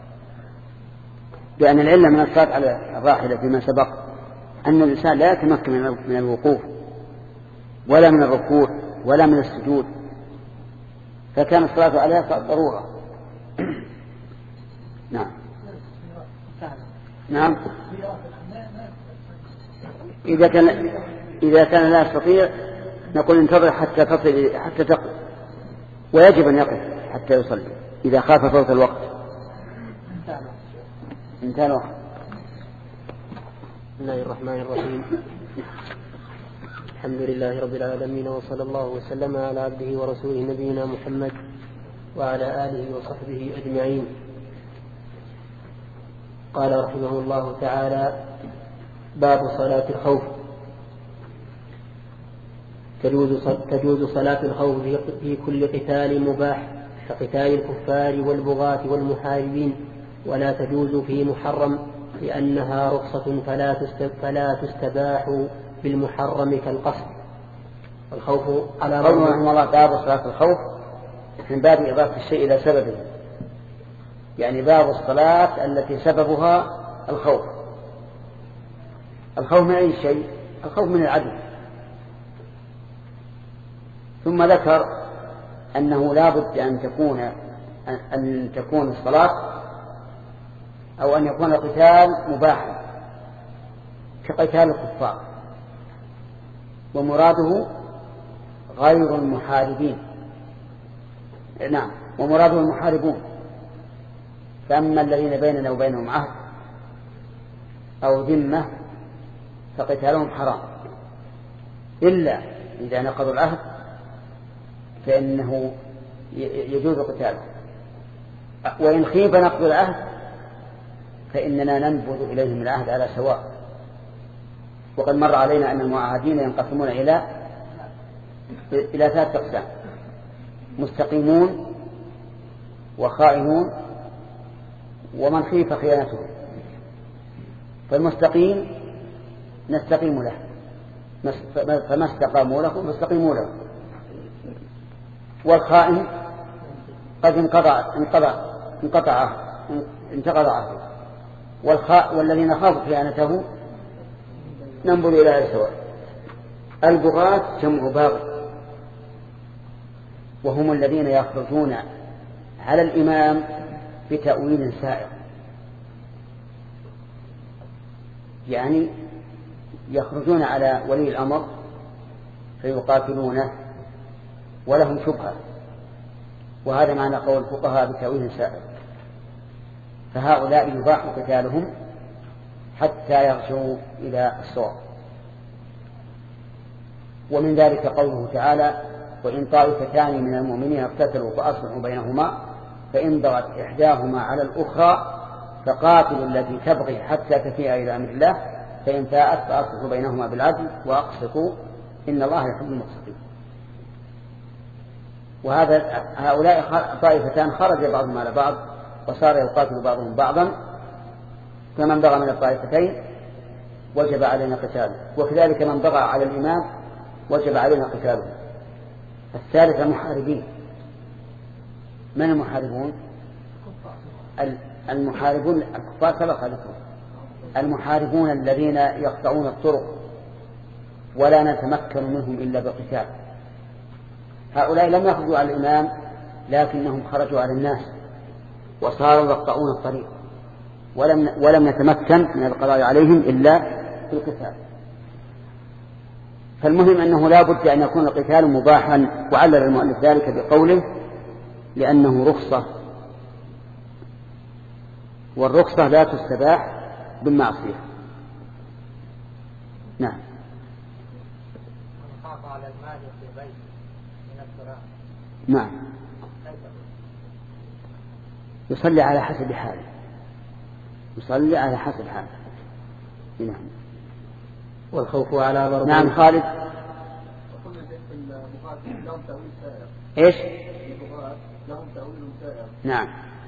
لأن العلة من الصلاة على الراحلة فيما سبق أن الإنسان لا يتمكن من الوقوف ولا من الركوع ولا من السجود، فكان الصلاة عليها ضرورة. نعم. نعم. إذا كان إذا كان لا يستطيع نقول انتظر حتى تصل حتى تقف، ويجب أن يقف حتى يصلي إذا خاف فوت الوقت. انتهى الوقت. بسم الله الرحمن الرحيم. الحمد لله رب العالمين، وصلى الله وسلم على عبده ورسوله نبينا محمد وعلى آله وصحبه أجمعين. قال رحمه الله تعالى: باب صلاة الخوف. تجوز تجوز صلاة الخوف في كل قتال مباح كقتال الكفار والبغاة والمحاربين، ولا تجوز في محرم لأنها رخصة فلا تستباح بالمحرم كالقصد. الخوف على قوله رحمه الله باب صلاة الخوف من باب إضافة الشيء إلى سببه، يعني باب الصلاة التي سببها الخوف. الخوف من أي شيء؟ الخوف من العدو، ثم ذكر أنه لا بد أن تكون أن تكون الصلاة أو أن يكون القتال مباحا كقتال الكفار، ومراده غير المحاربين. نعم، ومراده المحاربون. فأما الذين بيننا وبينهم عهد أو ذمة فقتالهم حرام، إلا إذا نقضوا العهد فإنه يجوز قتاله. وإن خيف نقض العهد فإننا ننبذ إليهم العهد على سواء. وقد مر علينا أن المعاهدين ينقسمون إلى إلى ثلاث أقسام: مستقيمون وخائنون ومن خيف خيانته. فالمستقيم نستقيم له، فما استقاموا له نستقيموا له. والخائن قد انقطع انقطع انقطع انتقض عهده. والخاء والذين خافوا خيانته ننظر إلى سواء. البغاة جمع باغي، وهم الذين يخرجون على الإمام بتأويل سائغ، يعني يخرجون على ولي الأمر فيقاتلونه ولهم شبهة، وهذا معنى قول الفقهاء بتأويل سائغ. فهؤلاء يباح قتالهم حتى يرجعوا إلى الصواب. ومن ذلك قوله تعالى: وإن طائفتان من المؤمنين اقتتلوا فأصلحوا بينهما فإن بغت إحداهما على الأخرى فقاتلوا التي تبغي حتى تفيء إلى أمر الله فإن فاءت فأصلحوا بينهما بالعدل وأقسطوا إن الله يحب المقسطين. وهذا هؤلاء طائفتان خرج بعضهم على بعض وصار يقاتل بعضهم بعضا، فمن بغى من الطائفتين وجب علينا قتاله، وكذلك من بغى على الإمام وجب علينا قتاله. الثالث المحاربين. من المحاربون؟ المحاربون الكفار سبق لكم، المحاربون الذين يقطعون الطرق ولا نتمكن منهم إلا بالقتال. هؤلاء لم يخرجوا على الإمام لكنهم خرجوا على الناس وصاروا يقطعون الطريق، ولم ولم نتمكن من القضاء عليهم إلا بالقتال. فالمهم أنه لا بد أن يكون القتال مباحا، وعلل المؤلف ذلك بقوله: لأنه رخصة، والرخصة لا تستباح بالمعصية. نعم. نعم، يصلي على حسب حاله، يصلي على حسب حاله. نعم. والخوف على ضرب. نعم خالد. ايش؟ لهم تأويل سائر. نعم.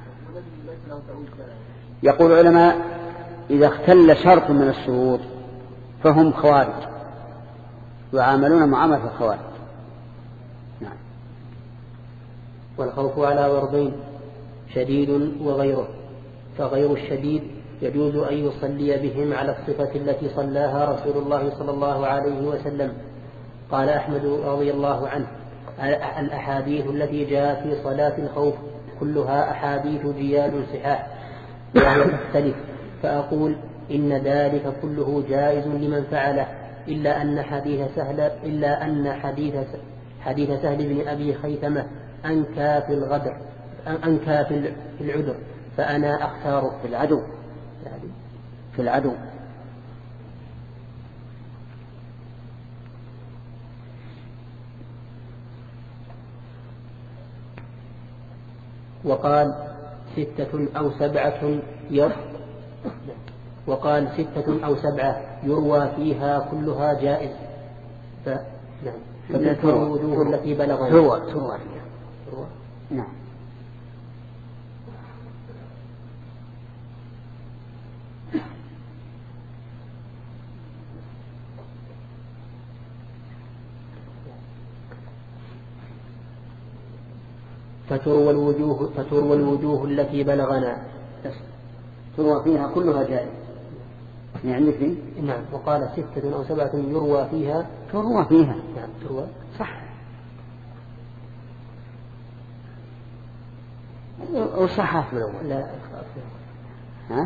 يقول العلماء: إذا اختل شرط من الشروط فهم خوارج، يعاملون معاملة الخوارج. نعم. والخوف على ضربين: شديد وغيره. فغير الشديد يجوز أن يصلي بهم على الصفة التي صلاها رسول الله صلى الله عليه وسلم. قال أحمد رضي الله عنه: الأحاديث التي جاء في صلاة الخوف كلها أحاديث جياد صحاح وهي تختلف، فأقول إن ذلك كله جائز لمن فعله، إلا أن حديث سهل إلا أن حديث حديث سهل بن أبي خيثمة أنكى في الغدر أنكى في العذر، فأنا أختار في العدو في العدو وقال ستة أو سبعة ير وقال ستة أو سبعة يروى فيها كلها جائز. ف... نعم. فتذكر الوجوه التي بلغنا. تروى تروى فيها. نعم. فتروى الوجوه فتروى الوجوه التي بلغنا. تروى فيها كلها جائز. يعني عندك فيه؟ نعم. وقال ستة أو سبعة يروى فيها. تروى فيها. نعم. تروى صح. وصححت في الأول. لا ها؟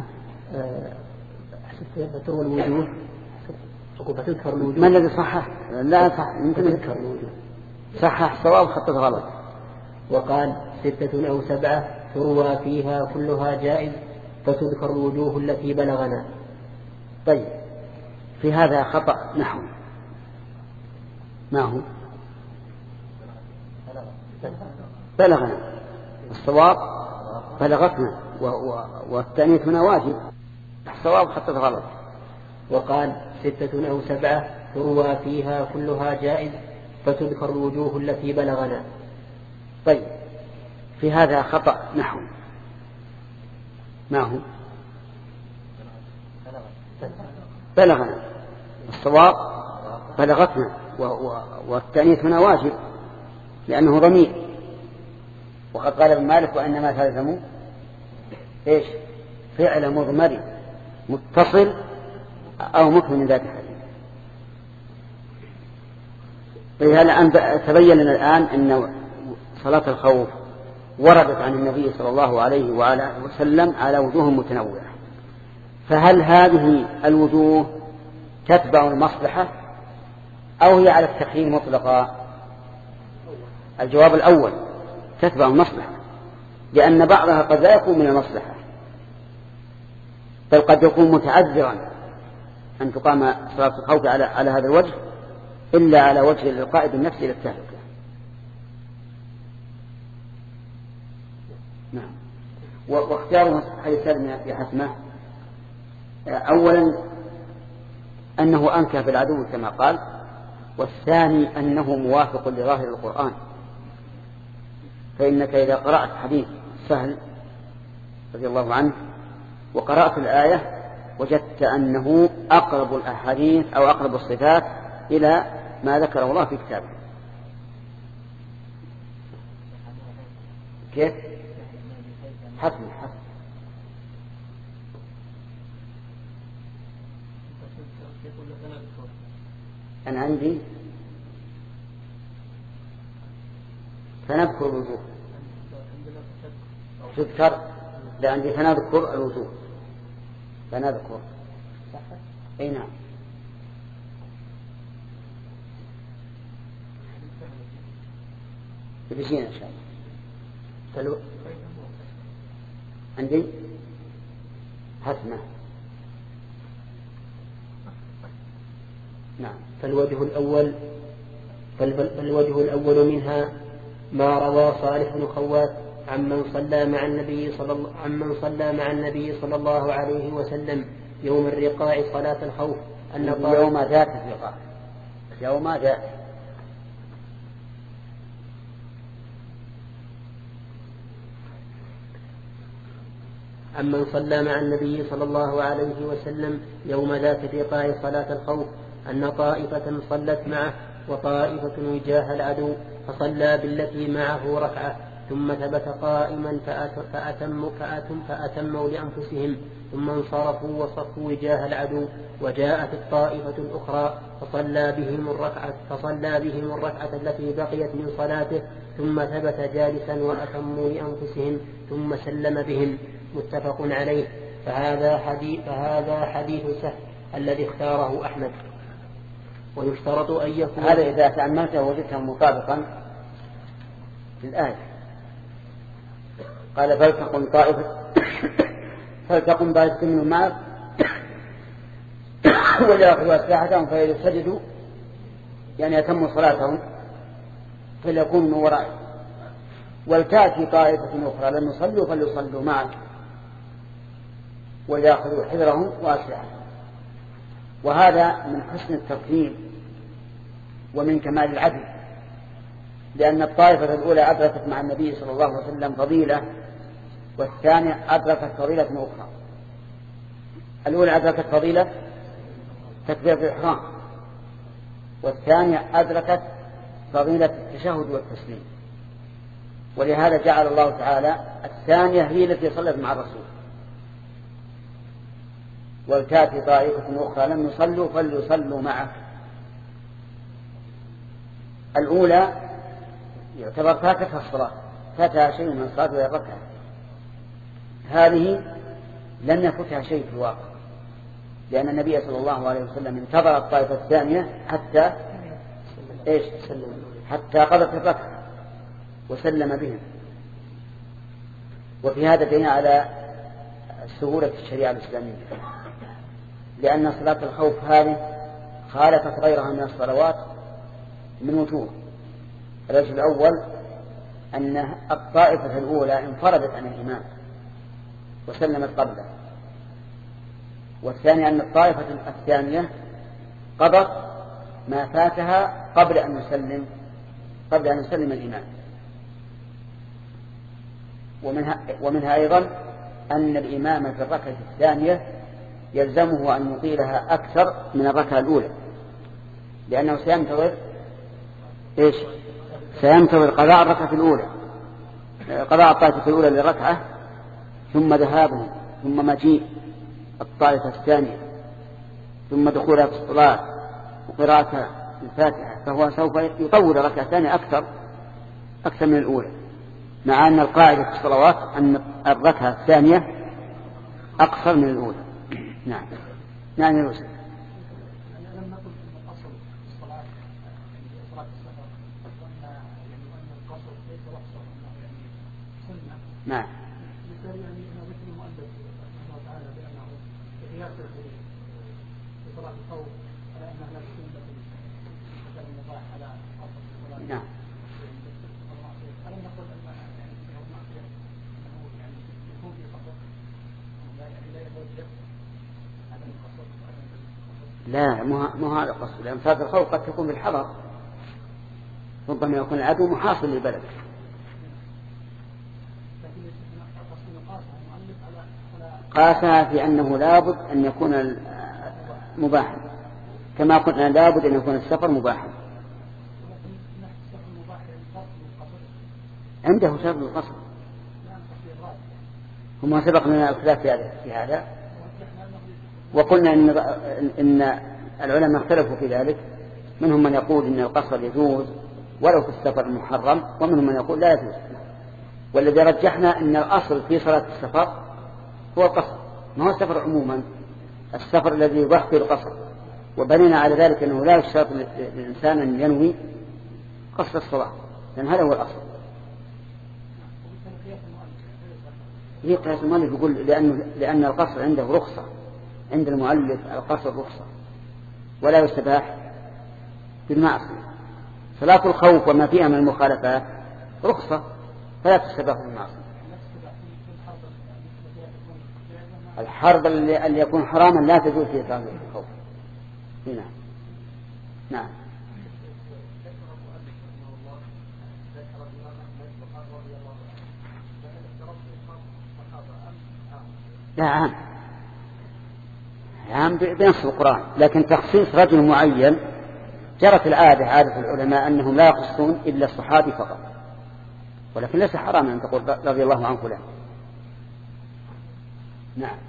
حسبت تروى الوجوه فتذكر الوجوه. ما الذي صحح؟ لا صح يمكن تذكر الوجوه. صحح صواب خطط غلط. وقال ستة أو سبعة تروى فيها كلها جائز فتذكر الوجوه التي بلغنا. طيب في هذا خطأ نحو ما هو؟ بلغنا. الصواب بلغتنا والثانية هنا واجب. الصواب خطط غلط. وقال ستة أو سبعة تروى فيها كلها جائز فتذكر الوجوه التي بلغنا. طيب في هذا خطأ نحو ما هو؟ بلغنا. الصواب بلغتنا والتأنيث هنا واجب لأنه ضمير. وقد قال ابن مالك وإنما تلزم إيش؟ فعل مضمر متصل أو مكمن ذات الحديث. فلهذا تبين لنا الآن أن صلاة الخوف وردت عن النبي صلى الله عليه وعلى وسلم على وجوه متنوعة. فهل هذه الوجوه تتبع المصلحة أو هي على التحريم مطلقا؟ الجواب الأول تتبع المصلحة، لأن بعضها قد لا يكون من المصلحة بل قد يكون متعذرا أن تقام صلاة الخوف على, على هذا الوجه إلا على وجه الإلقاء بالنفس إلى التهلكة. نعم. واختيار حديث سالم في حسمه أولا أنه أنكى في العدو كما قال، والثاني أنه موافق لظاهر القرآن. فإنك إذا قرأت حديث سهل رضي الله عنه وقرأت الآية وجدت أنه أقرب الأحاديث أو أقرب الصفات إلى ما ذكره الله في كتابه. كيف؟ حسن حسن أنا عندي فنذكر الوجوه تذكر. لا عندي فنذكر الوجوه فنذكر. أي نعم. بيجينا إن شاء الله. عندي حسنة. نعم. فالوجه الأول فالوجه الأول منها ما روى صالح بن خوات عمن صلى مع النبي صلى الله عمن صلى مع النبي صلى الله عليه وسلم يوم الرقاع صلاة الخوف أن يوم ذات الرقاع يوم ذات عمن صلى مع النبي صلى الله عليه وسلم يوم ذات الرقاع صلاة الخوف أن طائفة صلت معه وطائفة وجاه العدو فصلى بالتي معه ركعة ثم ثبت قائما فأتم فأتم فأتموا لأنفسهم ثم انصرفوا وصفوا وجاه العدو وجاءت الطائفة الأخرى فصلى بهم الركعة فصلى بهم الركعة التي بقيت من صلاته ثم ثبت جالسا وأتموا لأنفسهم ثم سلم بهم. متفق عليه. فهذا حديث فهذا حديث سهل الذي اختاره أحمد. ويشترط أن يكون هذا إذا تأملته وجدته مطابقا في الآية. قال فلتقم طائفة فلتقم طائفة منهم معك وليأخذوا أسلحتهم فيسجدوا يعني يتموا صلاتهم فليكونوا من ورائهم ولتأتي طائفة أخرى لم يصلوا فليصلوا معك وليأخذوا حذرهم وأسلحتهم. وهذا من حسن الترتيب ومن كمال العدل، لأن الطائفة الأولى أدركت مع النبي صلى الله عليه وسلم فضيلة والثانية أدركت فضيلة أخرى. الأولى أدركت فضيلة تكبيرة الإحرام والثانية أدركت فضيلة التشهد والتسليم. ولهذا جعل الله تعالى الثانية هي التي صلت مع الرسول. ولتأتي طائفة أخرى لم يصلوا فليصلوا معه. الأولى يعتبر فاتتها الصلاة فاتها شيء من الصلاة وهي الركعة هذه لم يفوتها شيء في الواقع، لأن النبي صلى الله عليه وسلم انتظر الطائفة الثانية حتى إيش؟ حتى قضت الركعة وسلم بهم. وفي هذا دليل على سهولة الشريعة الإسلامية، لأن صلاة الخوف هذه خالفت غيرها من الصلوات من وجوه. الوجه الأول أن الطائفة الأولى انفردت عن الإمام وسلمت قبله، والثاني أن الطائفة الثانية قضت ما فاتها قبل أن يسلم قبل أن يسلم الإمام. ومنها, ومنها أيضا أن الإمام في الركعة الثانية يلزمه أن يطيلها أكثر من الركعة الأولى، لأنه سينتظر إيش؟ سينتظر قضاء الركعة الأولى، قضاء الطائفة الأولى للركعة، ثم ذهابهم، ثم مجيء الطائفة الثانية، ثم دخولها في الصلاة وقراءة الفاتحة، فهو سوف يطول الركعة الثانية أكثر أكثر من الأولى، مع أن القاعدة في الصلوات أن الركعة الثانية أقصر من الأولى. نعم. نعم يوسف. لم نقل أن الأصل في الصلاة يعني صلاة السفر وأن يعني أن القصر ليس رخصة يعني سنة. نعم. مثال يعني أن ذكر المؤلف رحمه الله تعالى بأنه قياس في صلاة الخوف على أنها لا تكون مثل المباح على أصل الصلاة. نعم. ألم نقل أن يعني المعصية أنه يعني يكون في قصر يعني لا يتوجه عدم القصر. لا، مو هذا القصد، لأن صلاة الخوف قد تكون بالحضر، ربما يكون العدو محاصر للبلد. قاسها في أنه لابد أن يكون مباحا، كما قلنا لابد أن يكون السفر مباحا. عنده شرط القصر، وما سبق لنا الخلاف في هذا، وقلنا إن, إن العلماء اختلفوا في ذلك، منهم من يقول إن القصر يجوز ولو في السفر المحرم، ومنهم من يقول لا يجوز. والذي رجحنا إن الأصل في صلاة السفر هو القصر، ما هو السفر عموما، السفر الذي يباح فيه القصر، وبنينا على ذلك أنه لا يشترط للإنسان أن ينوي قصر الصلاة، لأن هذا هو الأصل. هي قياس المؤلف يقول لأنه لأن القصر عنده رخصة، عند المؤلف القصر رخصة ولا يستباح بالمعصية. صلاة الخوف وما فيها من المخالفات رخصة فلا تستباح بالمعصية. الحرب اللي يكون حراما لا تجوز فيه صلاة الخوف. هنا نعم. لا عام عام بنص القرآن، لكن تخصيص رجل معين جرت العادة عادة العلماء أنهم لا يخصون إلا الصحابي فقط، ولكن ليس حراما أن تقول رضي الله عنه فلان. نعم.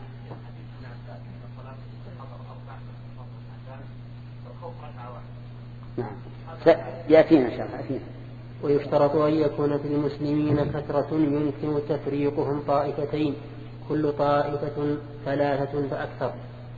نعم يأتينا إن شاء الله يأتينا. ويشترط أن يكون في المسلمين كثرة يمكن تفريقهم طائفتين، كل طائفة ثلاثة فأكثر.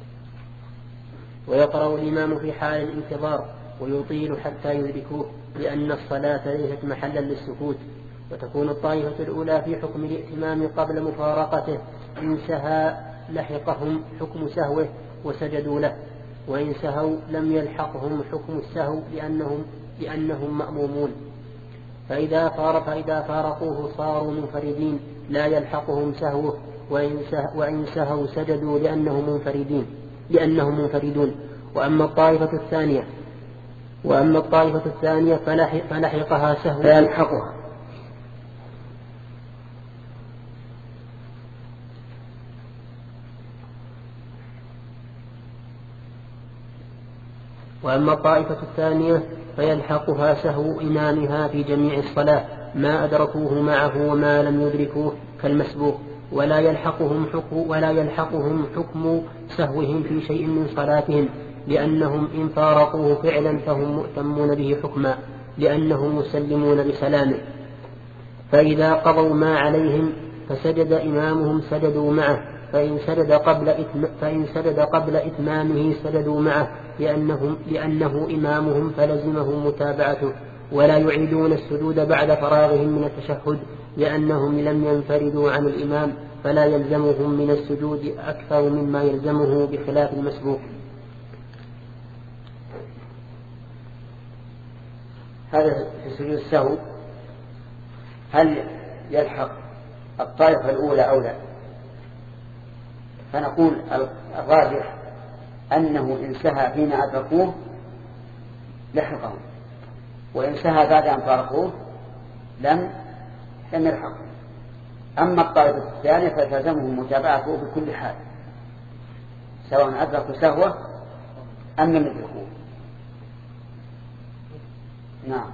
ويقرأ الإمام في حال الانتظار ويطيل حتى يدركوه، لأن الصلاة ليست محلا للسكوت. وتكون الطائفة الأولى في حكم الائتمام قبل مفارقته، إن سهى لحقهم حكم سهوه وسجدوا له، وإن سهوا لم يلحقهم حكم السهو لأنهم, لأنهم مأمومون. فإذا فارق فإذا فارقوه صاروا منفردين لا يلحقهم سهوه، وإن, سه وإن سهوا سجدوا لأنهم منفردين لأنهم منفردون. وأما الطائفة الثانية وأما الطائفة الثانية فلحق فلحقها سهو فيلحقها وأما الطائفة الثانية فيلحقها سهو إمامها في جميع الصلاة ما أدركوه معه وما لم يدركوه كالمسبوق، ولا يلحقهم حكم ولا يلحقهم حكم سهوهم في شيء من صلاتهم، لأنهم إن فارقوه فعلا فهم مؤتمون به حكما، لأنهم مسلمون بسلامه. فإذا قضوا ما عليهم فسجد إمامهم سجدوا معه، فإن سجد قبل إتم فإن سجد قبل إتمامه سجدوا معه لأنهم لأنه إمامهم فلزمهم متابعته، ولا يعيدون السجود بعد فراغهم من التشهد لأنهم لم ينفردوا عن الإمام، فلا يلزمهم من السجود أكثر مما يلزمه بخلاف المسبوق. هذا في سجود السهو هل يلحق الطائفة الأولى أو لا؟ فنقول الراجح أنه إن سهى حين أدركوه لحقهم، وإن سهى بعد أن فارقوه لم لم يلحقه. أما الطائفة الثانية فتلزمهم متابعته بكل حال سواء أدركوا سهوه أم لم يدركوه. نعم.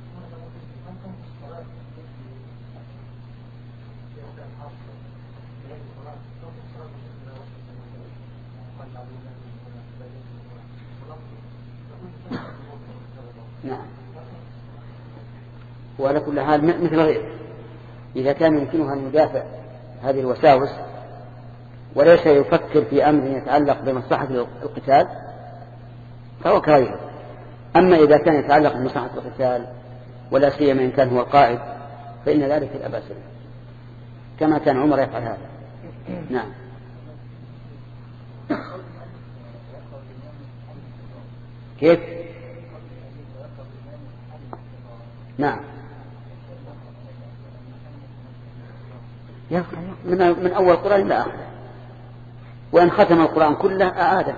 نعم. وعلى كل حال مثل غيره إذا كان يمكنه أن يدافع هذه الوساوس وليس يفكر في أمر يتعلق بمصلحة القتال فهو كغيره. أما إذا كان يتعلق بمصلحة القتال ولا سيما إن كان هو القائد فإن ذلك لا بأس به كما كان عمر يفعل هذا. نعم. كيف؟ نعم. من من أول القرآن إلى آخره، وإن ختم القرآن كله أعاده.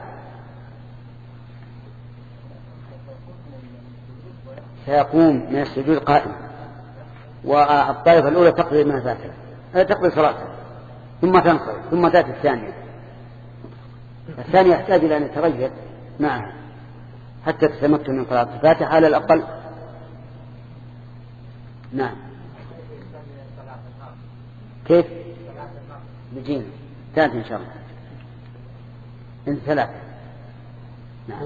سيقوم من السجود قائم، والطائفة الأولى تقضي ما فاتها تقضي صلاتها ثم تنصرف ثم تأتي الثانية. الثانية يحتاج إلى أن يتريث معها حتى تتمكن من قراءة الفاتحة على الأقل. نعم. كيف؟ بجين ثالث إن شاء الله. انت ثلاثة. نعم.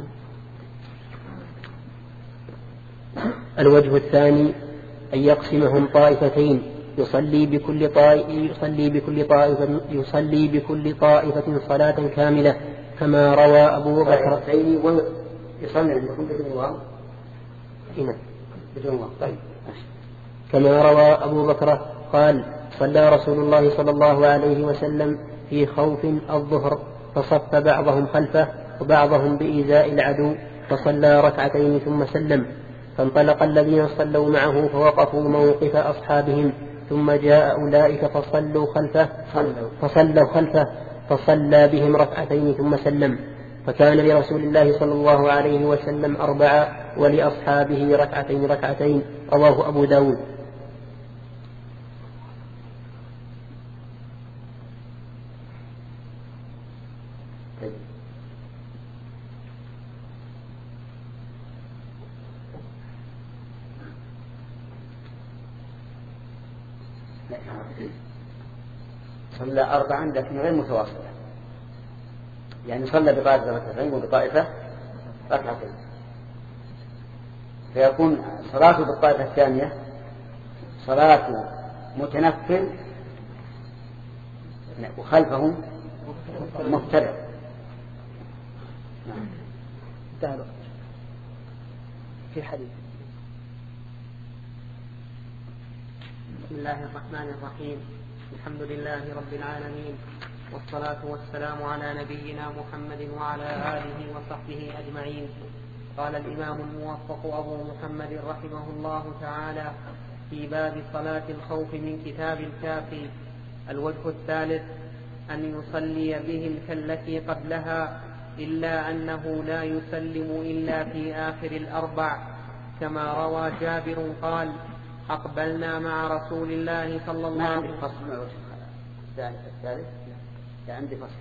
الوجه الثاني أن يقسمهم طائفتين يصلي بكل طائفة يصلي بكل طائفة يصلي بكل طائفة صلاة كاملة كما روى أبو بكر. يصلي عندكم بدون واو؟ هنا بدون واو. طيب. كما روى أبو بكر قال: صلى رسول الله صلى الله عليه وسلم في خوف الظهر فصف بعضهم خلفه وبعضهم بإيذاء العدو فصلى ركعتين ثم سلم، فانطلق الذين صلوا معه فوقفوا موقف أصحابهم، ثم جاء أولئك فصلوا خلفه فصلوا خلفه فصلى بهم ركعتين ثم سلم، فكان لرسول الله صلى الله عليه وسلم أربعة ولأصحابه ركعتين ركعتين. رواه أبو داود. صلى أربعا لكن غير متواصلة، يعني صلى بطائفة ركعتين وبطائفة ركعتين، فيكون صلاته بالطائفة الثانية صلاة متنفل وخلفهم مفترض. نعم. في حديث. بسم الله الرحمن الرحيم. الحمد لله رب العالمين، والصلاة والسلام على نبينا محمد وعلى آله وصحبه أجمعين. قال الإمام الموفق أبو محمد رحمه الله تعالى في باب صلاة الخوف من كتاب الكافي: الوجه الثالث أن يصلي بهم كالتي قبلها، إلا أنه لا يسلم إلا في آخر الأربع، كما روى جابر قال: أقبلنا مع رسول الله صلى الله عليه وسلم. فصل الثالث عندي فصل.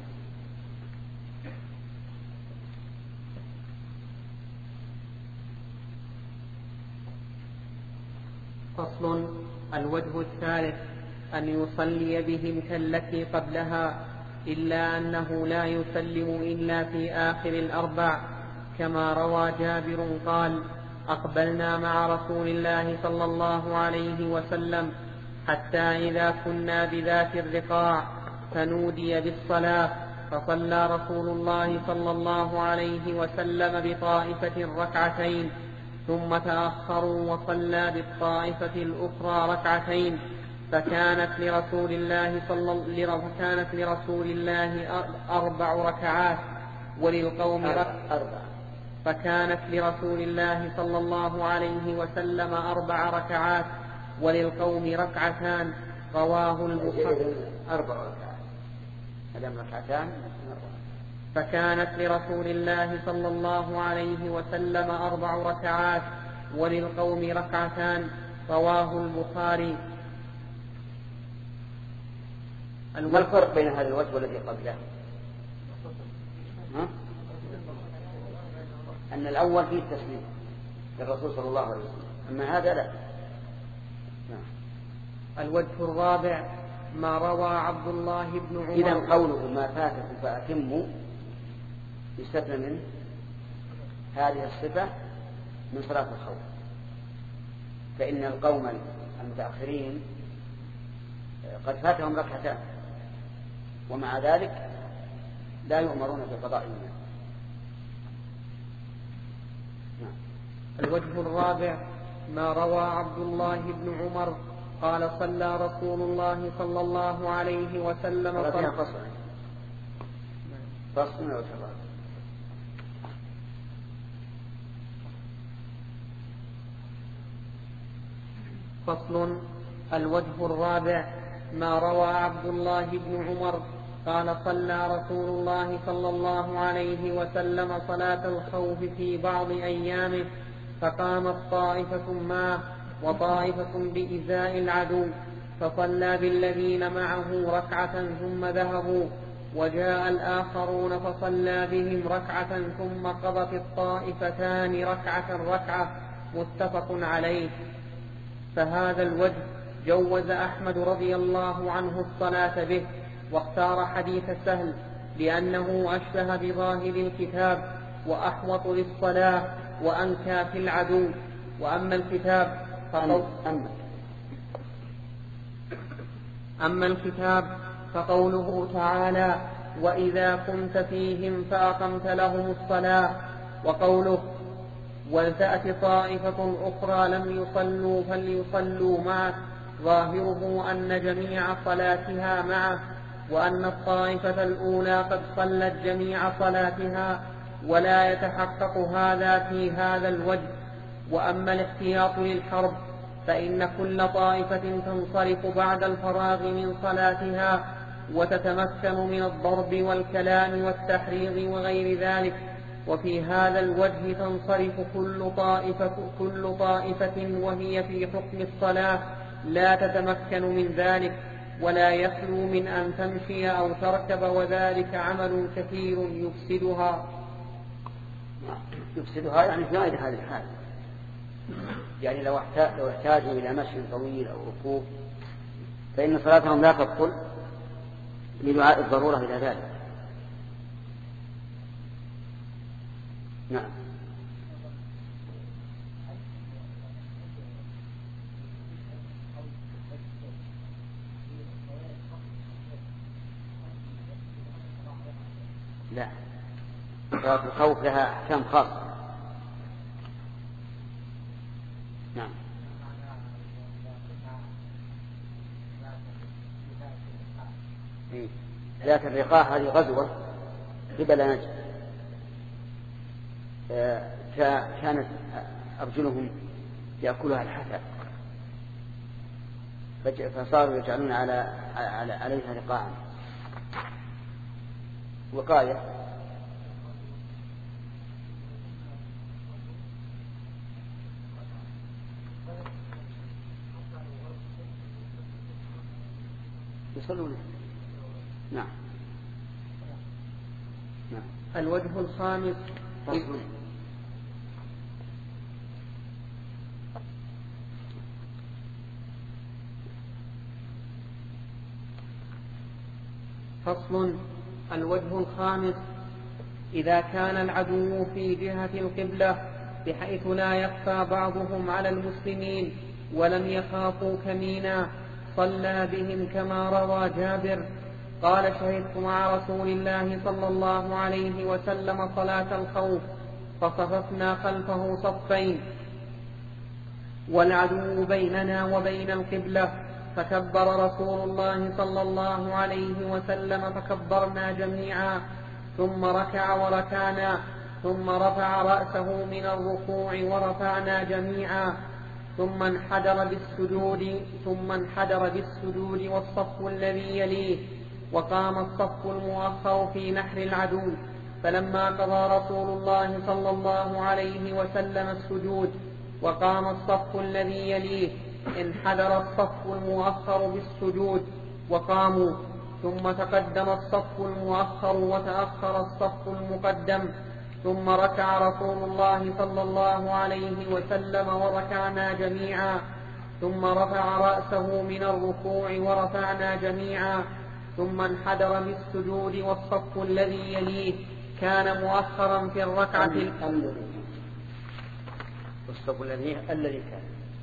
فصل. الوجه الثالث أن يصلي بهم كالتي قبلها، إلا أنه لا يسلم إلا في آخر الأربع، كما روى جابر قال: أقبلنا مع رسول الله صلى الله عليه وسلم حتى إذا كنا بذات الرقاع فنودي بالصلاة فصلى رسول الله صلى الله عليه وسلم بطائفة ركعتين ثم تأخروا وصلى بالطائفة الأخرى ركعتين فكانت لرسول الله صلى فكانت لرسول الله أربع ركعات وللقوم أربع فكانت لرسول الله صلى الله عليه وسلم أربع ركعات وللقوم ركعتان رواه البخاري. أربع ركعات هذا ركعتان. فكانت لرسول الله صلى الله عليه وسلم أربع ركعات وللقوم ركعتان رواه البخاري. ما الفرق بين هذا الوجه والذي قبله؟ ها؟ أن الأول فيه التسليم للرسول صلى الله عليه وسلم، أما هذا لا. الوجه الرابع ما روى عبد الله بن عمر. إذا قوله ما فاتكم فأتموا يستثنى من هذه الصفة من صلاة الخوف، فإن القوم المتأخرين قد فاتهم ركعتان ومع ذلك لا يؤمرون بقضاء منها. الوجه الرابع ما روى عبد الله بن عمر قال صلى رسول الله صلى الله عليه وسلم صلى فصل فصل فصل. الوجه الرابع ما روى عبد الله بن عمر قال صلى رسول الله صلى الله عليه وسلم صلاة الخوف في بعض أيامه فقامت طائفة معه وطائفة بإزاء العدو فصلى بالذين معه ركعة ثم ذهبوا وجاء الآخرون فصلى بهم ركعة ثم قضت الطائفتان ركعة ركعة متفق عليه. فهذا الوجه جوز أحمد رضي الله عنه الصلاة به واختار حديث سهل لأنه أشبه بظاهر الكتاب وأحوط للصلاة وأنكى في العدو. وأما الكتاب فقول أما الكتاب فقوله تعالى وإذا كنت فيهم فأقمت لهم الصلاة، وقوله ولتأت طائفة أخرى لم يصلوا فليصلوا معك ظاهره أن جميع صلاتها معه وأن الطائفة الأولى قد صلت جميع صلاتها ولا يتحقق هذا في هذا الوجه. وأما الاحتياط للحرب فإن كل طائفة تنصرف بعد الفراغ من صلاتها وتتمكن من الضرب والكلام والتحريض وغير ذلك، وفي هذا الوجه تنصرف كل طائفة, كل طائفة وهي في حكم الصلاة لا تتمكن من ذلك ولا يخلو من أن تمشي أو تركب، وذلك عمل كثير يفسدها. يفسدها يعني في غير هذه الحال، يعني لو لو احتاجوا إلى مشي طويل أو ركوب فإن صلاتهم لا تبطل لدعاء الضرورة إلى ذلك. نعم. لا، صلاة الخوف لها أحكام خاصة. نعم. ذات الرقاع هذه غزوة قبل نجد، كانت أرجلهم يأكلها الحسد فصاروا يجعلون على عليها رقاعا وقاية. يصلون. نعم. نعم. الوجه الخامس فصل. فصل. الوجه الخامس إذا كان العدو في جهة القبلة بحيث لا يخفى بعضهم على المسلمين ولم يخافوا كمينا صلى بهم كما روى جابر قال شهدت مع رسول الله صلى الله عليه وسلم صلاة الخوف فصففنا خلفه صفين والعدو بيننا وبين القبلة فكبر رسول الله صلى الله عليه وسلم فكبرنا جميعا ثم ركع وركعنا ثم رفع رأسه من الركوع ورفعنا جميعا ثم انحدر بالسجود ثم انحدر بالسجود والصف الذي يليه وقام الصف المؤخر في نحر العدو فلما قضى رسول الله صلى الله عليه وسلم السجود وقام الصف الذي يليه انحدر الصف المؤخر بالسجود وقاموا ثم تقدم الصف المؤخر وتأخر الصف المقدم ثم ركع رسول الله صلى الله عليه وسلم وركعنا جميعا ثم رفع رأسه من الركوع ورفعنا جميعا ثم انحدر بالسجود والصف الذي يليه كان مؤخرا في الركعة والصف الذي الذي كان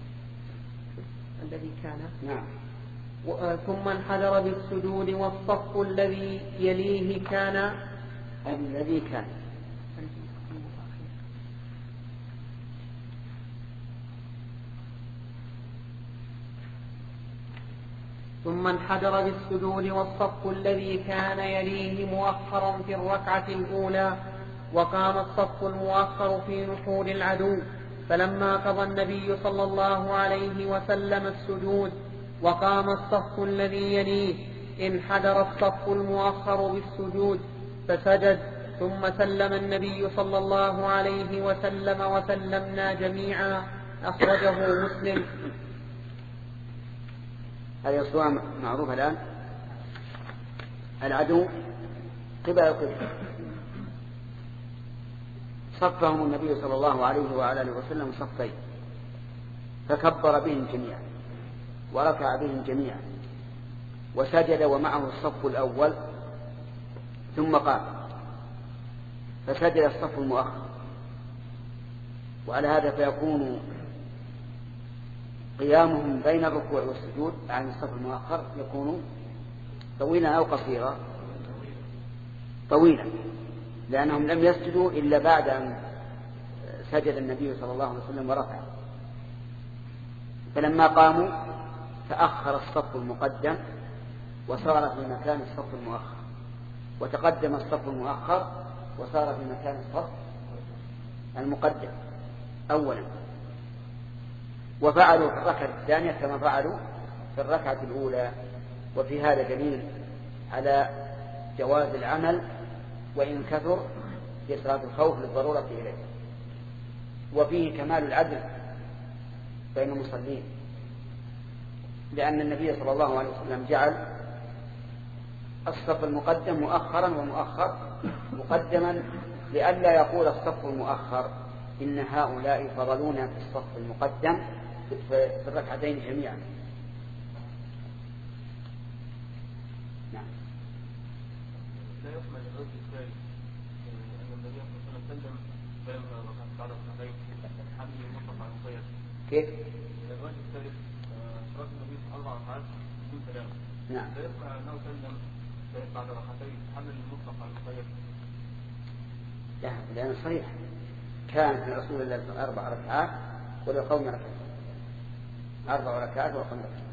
الذي كان نعم ثم انحدر بالسجود والصف الذي يليه كان الذي كان ثم انحدر بالسجود والصف الذي كان يليه مؤخرا في الركعة الأولى وقام الصف المؤخر في نحور العدو فلما قضى النبي صلى الله عليه وسلم السجود وقام الصف الذي يليه انحدر الصف المؤخر بالسجود فسجد ثم سلم النبي صلى الله عليه وسلم وسلمنا جميعا أخرجه مسلم. هذه الصورة معروفة الآن. العدو قبل القبلة صفهم النبي صلى الله عليه وعلى اله وسلم صفين فكبر بهم جميعا وركع بهم جميعا وسجد ومعه الصف الأول ثم قام فسجد الصف المؤخر وعلى هذا فيكون قيامهم بين الركوع والسجود عن الصف المؤخر يكون طويلا أو قصيرا طويلا لأنهم لم يسجدوا إلا بعد أن سجد النبي صلى الله عليه وسلم ورفع فلما قاموا تأخر الصف المقدم وصار في مكان الصف المؤخر وتقدم الصف المؤخر وصار في مكان الصف المقدم أولا وفعلوا في الركعة الثانية كما فعلوا في الركعة الأولى وفي هذا دليل على جواز العمل وإن كثر في صلاة الخوف للضرورة إليه وفيه كمال العدل بين المصلين لأن النبي صلى الله عليه وسلم جعل الصف المقدم مؤخرا ومؤخر مقدما لئلا يقول الصف المؤخر إن هؤلاء فضلونا في الصف المقدم في الركعتين جميعا. نعم. لا يسمع للرجل الثالث أن النبي صلى الله عليه وسلم بين بعد الركعتين حمل المصحف عن الخير. كيف؟ الرجل الثالث صلاة النبي صلى الله عليه وسلم بدون سلام. نعم. لا يسمع أنه سلم بعد ركعتين حمل المصحف عن الخير. لا لأن صحيح كان في رسول الله صلى الله عليه وسلم أربع ركعات ولقوم ركعتين أربع ركعات وقوم ركعتين.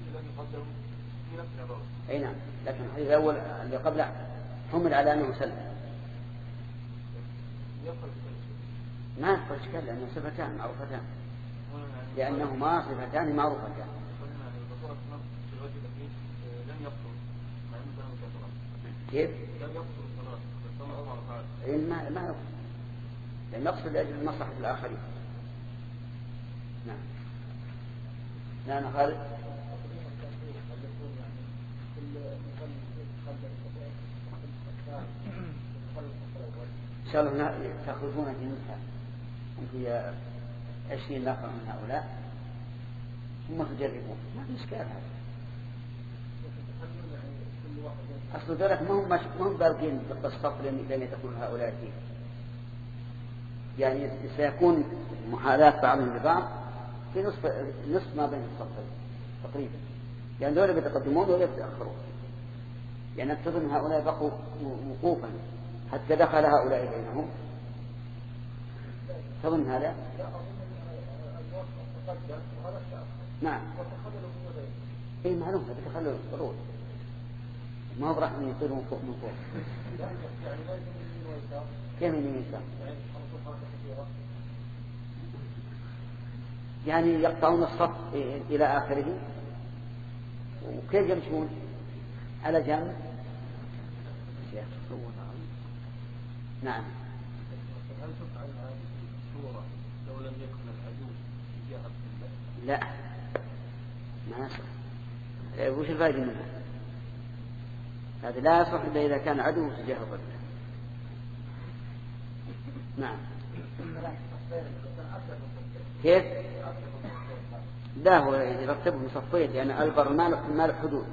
أي نعم لكن الحديث الأول اللي قبله حمل على أنه سلم ما يدخل إشكال لأنه صفتان معروفتان لأنهما صفتان معروفتان. كيف؟ إيه ما ما يقصد لأن نقصد لأجل مصلحة الآخرين. نعم. نعم خالد. إن شاء الله تأخذون في نسخة في عشرين نفر من هؤلاء ثم تجربون ما في إشكال هذا. أصل ذلك ما هم ما هم بارقين بالصف لن يتكون هؤلاء فيه يعني سيكون محاذاة بعضهم لبعض في نصف نصف ما بين الصفين تقريبا. يعني دول بيتقدمون ولا يتأخرون، يعني اقتضي أن هؤلاء بقوا وقوفا حتى دخل هؤلاء بينهم. تظن هذا؟ نعم. اي معلوم بتخلوا الخروج، ما هو راح يصيرون فوق من فوق. كيف من يسار؟ يعني يقطعون الصف إلى آخره، وكيف يمشون على جنب؟ نعم. هل تفعل هذه الصورة لو لم يكن العدو جهة الله؟ لا ما يصح. وش الفائدة منها؟ هذا لا يصح إلا إذا كان عدو تجاه الرجل. نعم. كيف؟ لا هو يرتبهم صفين لأن يعني البر ما له حدود.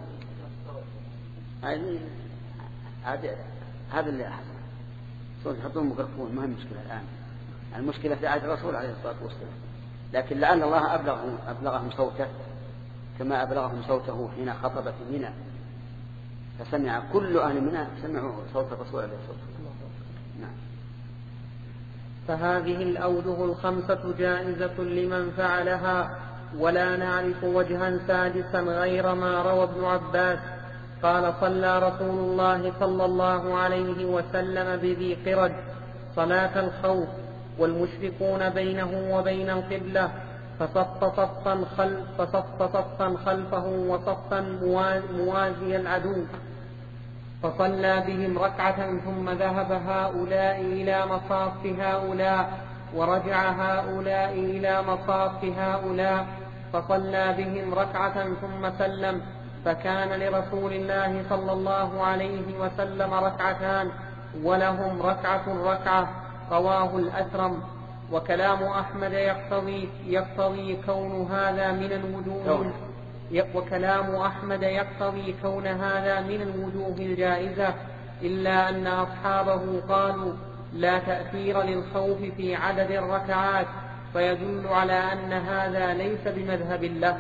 هذا اللي أحسن. صوت يحطون ميكروفون ما هي مشكلة الآن. المشكلة في عهد الرسول عليه الصلاة والسلام. لكن لعل الله أبلغهم, أبلغهم صوته كما أبلغهم صوته حين خطب في منى، فسمع كل أهل منى سمعوا صوت الرسول عليه الصلاة والسلام. نعم. فهذه الأوجه الخمسة جائزة لمن فعلها، ولا نعرف وجها سادسا غير ما روى ابن عباس قال صلى رسول الله صلى الله عليه وسلم بذي قرد صلاة الخوف والمشركون بينه وبين القبلة، فصف صفا خلف فصف صفا خلفه وصفا موازي العدو، فصلى بهم ركعة ثم ذهب هؤلاء إلى مصاف هؤلاء ورجع هؤلاء إلى مصاف هؤلاء، فصلى بهم ركعة ثم سلم، فكان لرسول الله صلى الله عليه وسلم ركعتان ولهم ركعة ركعة. رواه الأثرم. وكلام أحمد يقتضي, يقتضي كون هذا من الوجوه وكلام أحمد يقتضي كون هذا من الوجوه الجائزة، إلا أن أصحابه قالوا لا تأثير للخوف في عدد الركعات، فيدل على أن هذا ليس بمذهب له.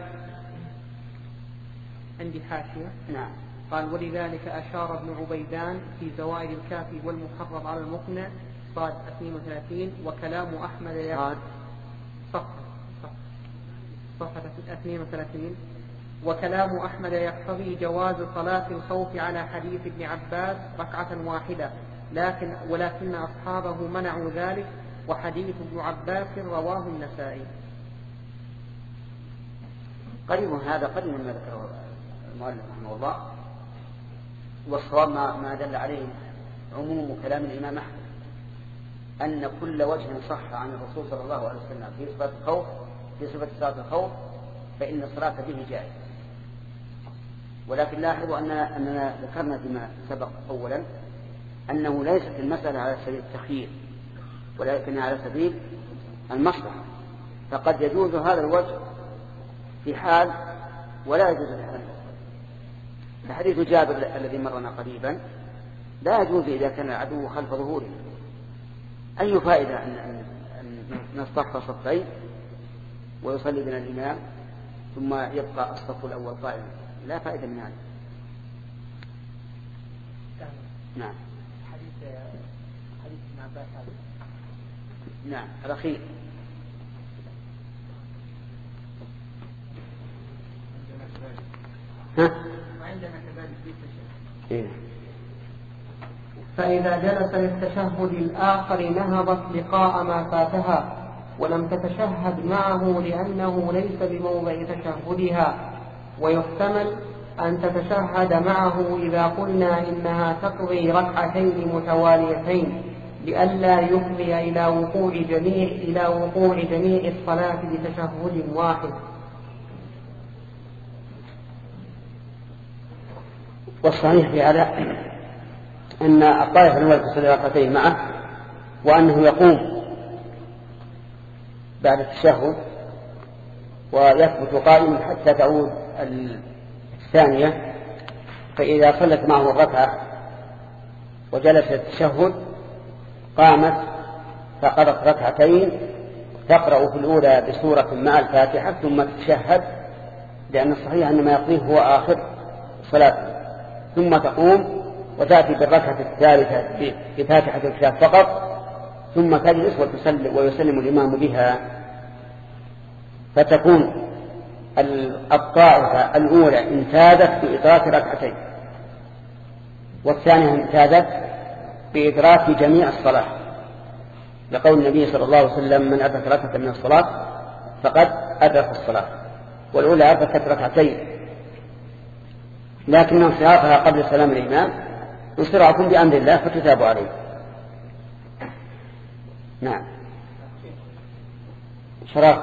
عندي حاشية. نعم. قال ولذلك أشار ابن عبيدان في زوائد الكافي والمحرر على المقنع صاد اثنين وثلاثين وكلام أحمد يقتضي صفحة صفحة اثنين وثلاثين وكلام أحمد يقتضي جواز صلاة الخوف على حديث ابن عباس ركعة واحدة، لكن ولكن أصحابه منعوا ذلك، وحديث ابن عباس رواه النسائي. قريب هذا قريب ما ذكره المؤلف رحمه الله، والصواب ما, ما دل عليه عموم كلام الإمام أحمد أن كل وجه صح عن الرسول صلى الله عليه وسلم في صفة الخوف في صفة صلاة الخوف فإن الصلاة به جائز. ولكن لاحظوا أننا, أننا ذكرنا فيما سبق أولا أنه ليست المسألة على سبيل التخيير ولكن على سبيل المصلحة، فقد يجوز هذا الوجه في حال ولا يجوز في حال. فحديث جابر الذي مرنا قريبا لا يجوز إذا كان العدو خلف ظهوره. أي فائدة أن نصطف صفين ويصلي بنا الإمام ثم يبقى الصف الأول قائما؟ لا فائدة من هذا. نعم. حديث حديث ابن عباس هذا. نعم الأخير. ها؟ وعندنا كذلك في التشهد. إيه. فإذا جلس للتشهد الآخر نهضت لقاء ما فاتها ولم تتشهد معه لأنه ليس بموضع تشهدها، ويحتمل أن تتشهد معه إذا قلنا إنها تقضي ركعتين متواليتين لئلا يفضي إلى وقوع جميع إلى وقوع جميع الصلاة بتشهد واحد. والصحيح في هذا أن الطائفة الأولى تصلي ركعتين معه وأنه يقوم بعد التشهد ويثبت قائما حتى تعود الثانية، فإذا صلت معه الركعة وجلس التشهد قامت فقرأت ركعتين تقرأ في الأولى بسورة مع الفاتحة ثم تتشهد لأن الصحيح أن ما يقضيه هو آخر صلاة، ثم تقوم وتأتي بالركعة الثالثة بفاتحة الكتاب فقط، ثم تجلس وتسلم ويسلم الإمام بها، فتكون الطائفة الأولى انتادت بإدراك ركعتين، والثانية انتادت بإدراك جميع الصلاة، لقول النبي صلى الله عليه وسلم: من أدرك ركعة من الصلاة فقد أدرك الصلاة. والأولى أدركت ركعتين، لكن انصرافها قبل سلام الإمام انصرافكم بأمر الله فتتاب عليه. نعم. شرف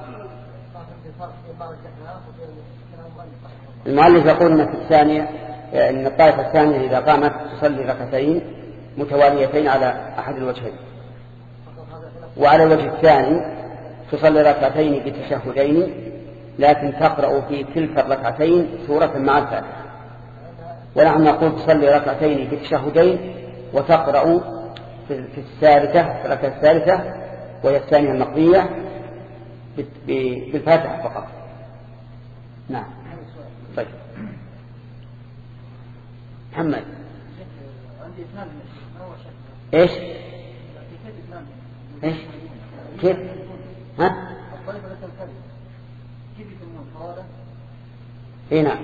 المؤلف يقول أن في الثانية إن الطائفة الثانية إذا قامت تصلي ركعتين متواليتين على أحد الوجهين، وعلى الوجه الثاني تصلي ركعتين بتشهدين، لكن تقرأ في تلك الركعتين سورة مع الفاتحة. ونحن نقول تصلي ركعتين بتشهدين وتقرأ في الثالثة في الركعة الثالثة وهي الثانية المقضية بالفاتحة فقط. نعم. طيب محمد ايش ايش كيف ها اي نعم.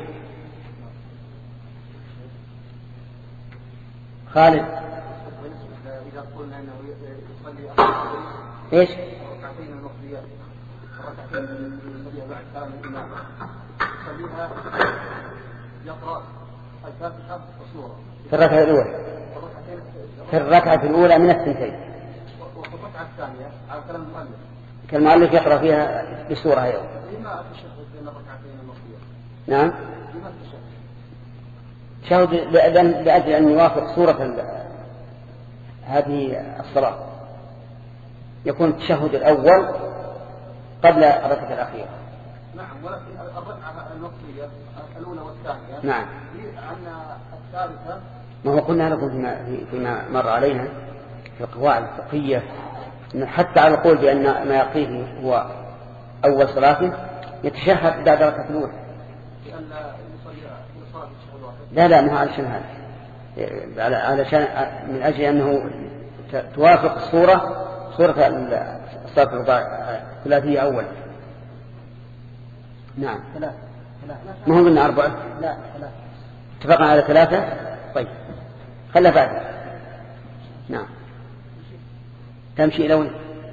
خالد إذا قلنا أنه يصلي ايش ركعتين المقضيات ركعتين يصليها بعد كلام الإمام يصليها يقرأ الفاتحة والسورة في الركعة الأولى في الركعة الأولى من الثنتين، وفي الركعة الثانية على كلام المؤلف كالمؤلف يقرأ فيها بسورة أيضا. لما التشهد بين الركعتين المقضيات؟ نعم. لما التشهد؟ تشهد لأجل أن يوافق سورة هذه الصلاة، يكون التشهد الأول قبل الركعة الأخيرة. نعم، ولكن الركعة المقضية الأولى والثانية نعم أن الثالثة ما هو قلنا لكم فيما, فيما مر علينا في القواعد الفقهية إن حتى على القول بأن ما يقضيه هو أول صلاته يتشهد بعد الركعة الأولى. لأن يصلي صلاة التشهد واحد. لا لا ما علشان هذا، علشان من أجل أنه توافق الصورة صورة الصلاة الثلاثية أولا. نعم. ثلاثة. ما هو قلنا أربعة؟ لا ثلاثة. اتفقنا على ثلاثة. طيب خلها بعد. نعم. تمشي إلى وين؟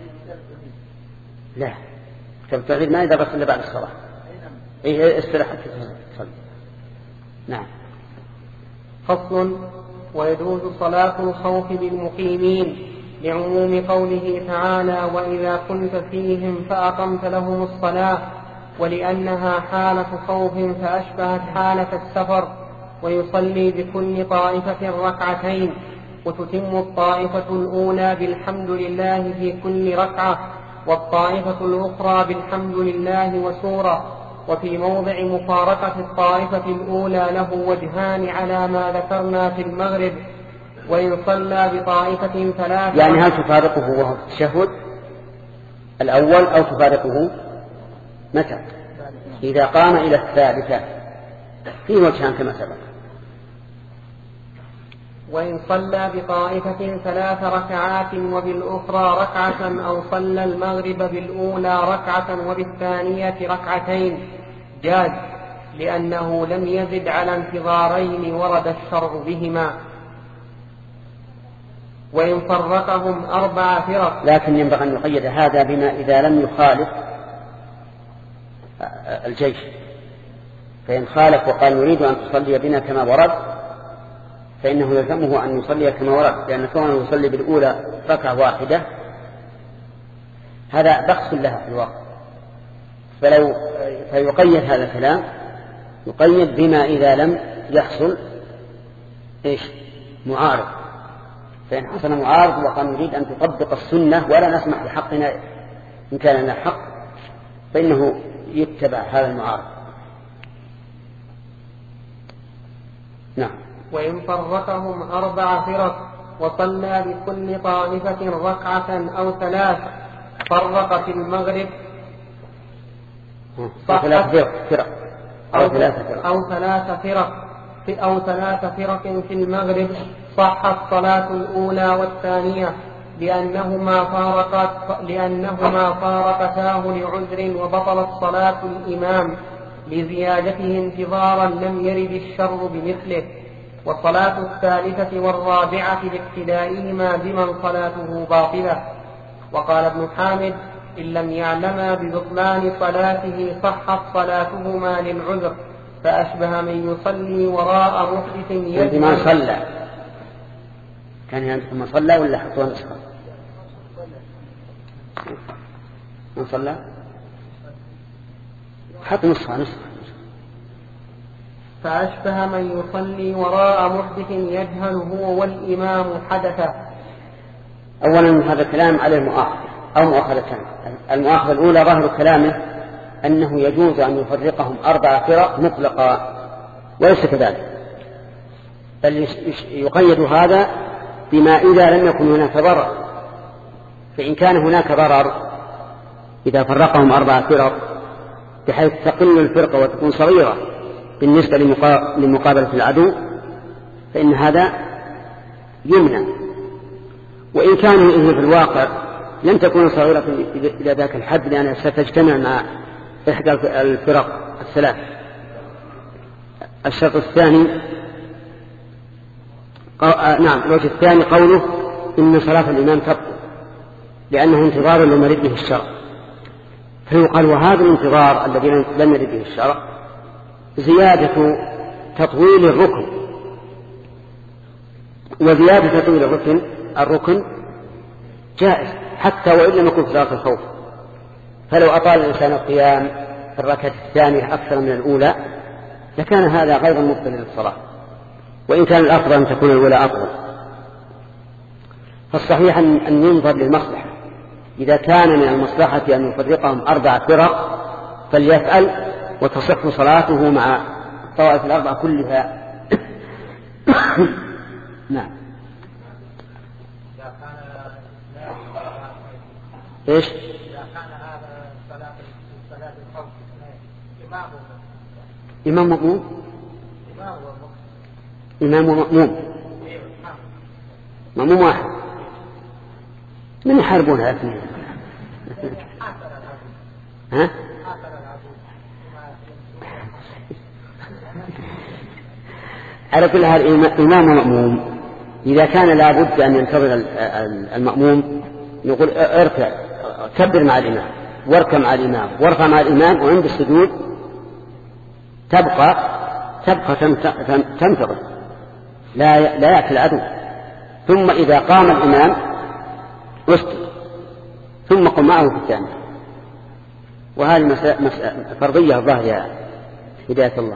لا التوحيد ما يدرس إلا بعد الصلاة. إيه استرح تصلي. نعم. فصل. ويجوز صلاة الخوف بالمقيمين لعموم قوله تعالى: وإذا كنت فيهم فأقمت لهم الصلاة، ولأنها حالة خوف فأشبهت حالة السفر. ويصلي بكل طائفة ركعتين، وتتم الطائفة الأولى بالحمد لله في كل ركعة، والطائفة الأخرى بالحمد لله وسورة. وفي موضع مفارقة الطائفة الأولى له وجهان على ما ذكرنا في المغرب. وإن صلى بطائفة ثلاثة يعني هل تفارقه وهو في التشهد الأول أو تفارقه متى؟ إذا قام إلى الثالثة في وجهان كما سبق. وإن صلى بطائفة ثلاث ركعات وبالأخرى ركعة، أو صلى المغرب بالأولى ركعة وبالثانية ركعتين جاز، لأنه لم يزد على انتظارين ورد الشرع بهما. وإن فرقهم أربع فرق. لكن ينبغي أن يقيد هذا بما إذا لم يخالف الجيش، فإن خالف وقال نريد أن تصلي بنا كما ورد فإنه يلزمه أن يصلي كما ورد، لأن كونه يصلي بالأولى ركعة واحدة هذا بخس لها في الوقت. فلو فيقيد هذا الكلام يقيد بما إذا لم يحصل إيش معارض. فإن حصل معارض وقال نريد أن تطبق السنة ولا نسمح بحقنا إن كان لنا حق فإنه يتبع هذا المعارض. نعم. وإن فرقهم أربع فرق وصلى بكل طائفة ركعة أو ثلاث فرق في المغرب ثلاث فرق أو ثلاث فرق أو ثلاث فرق في أو ثلاث فرق في المغرب صحت الصلاة الأولى والثانية لأنهما فارقت لأنهما فارقتاه لعذر، وبطلت صلاة الإمام لزيادته انتظارا لم يرد الشر بمثله. والصلاة الثالثة والرابعة لاقتدائهما بمن صلاته باطلة. وقال ابن حامد: إن لم يعلما ببطلان صلاته صحت صلاتهما للعذر، فأشبه من يصلي وراء محدث يجب من صلى. كان عندكم من صلى ولا حطوا نسخة؟ من صلى حط نسخة نسخة فأشبه من يصلي وراء محدث يجهل هو والإمام حدثا. أولا هذا الكلام على المؤاخذة أو مؤاخذتان. المؤاخذة الأولى ظاهر كلامه أنه يجوز أن يفرقهم أربع فرق مطلقا، وليس كذلك، بل يقيد هذا بما إذا لم يكن هناك ضرر. فإن كان هناك ضرر إذا فرقهم أربع فرق بحيث تقل الفرقة وتكون صغيرة بالنسبة لمقابلة العدو فإن هذا يمنع. وإن كان في الواقع لم تكون صغيرة إلى ذاك الحد لأنها ستجتمع مع إحدى الفرق الثلاث. الشرط الثاني نعم الوجه الثاني قوله إن صلاة الإمام تبطل لأنه انتظار لم يرد به الشرع. فيقال وهذا الانتظار الذي لم يرد به الشرع زيادة تطويل الركن، وزيادة تطويل الركن الركن جائز حتى وإن لم يكن في صلاة الخوف. فلو أطال الإنسان القيام في الركعة الثانية أكثر من الأولى لكان هذا غير مبطل للصلاة، وإن كان الأفضل أن تكون الأولى أفضل. فالصحيح أن ينظر للمصلحة، إذا كان من المصلحة أن يفرقهم أربع فرق فليفعل وتصح صلاته مع الطوائف الأربع كلها. نعم. إيش؟ إذا كان هذا صلاة صلاة الخوف إمامه إمام مأموم إمام ومأموم مأموم واحد من يحاربونها اثنين. ها؟ على كل حال إمام ومأموم إذا كان لابد أن ينتظر المأموم يقول اركع كبر مع الإمام واركع مع الإمام وارفع مع الإمام، وعند السجود تبقى تبقى تنتظر لا لا يأتي العدو. ثم إذا قام الإمام اسجد ثم قم معه في الثاني. وهذه مسألة فرضية الظاهر يا هداية الله.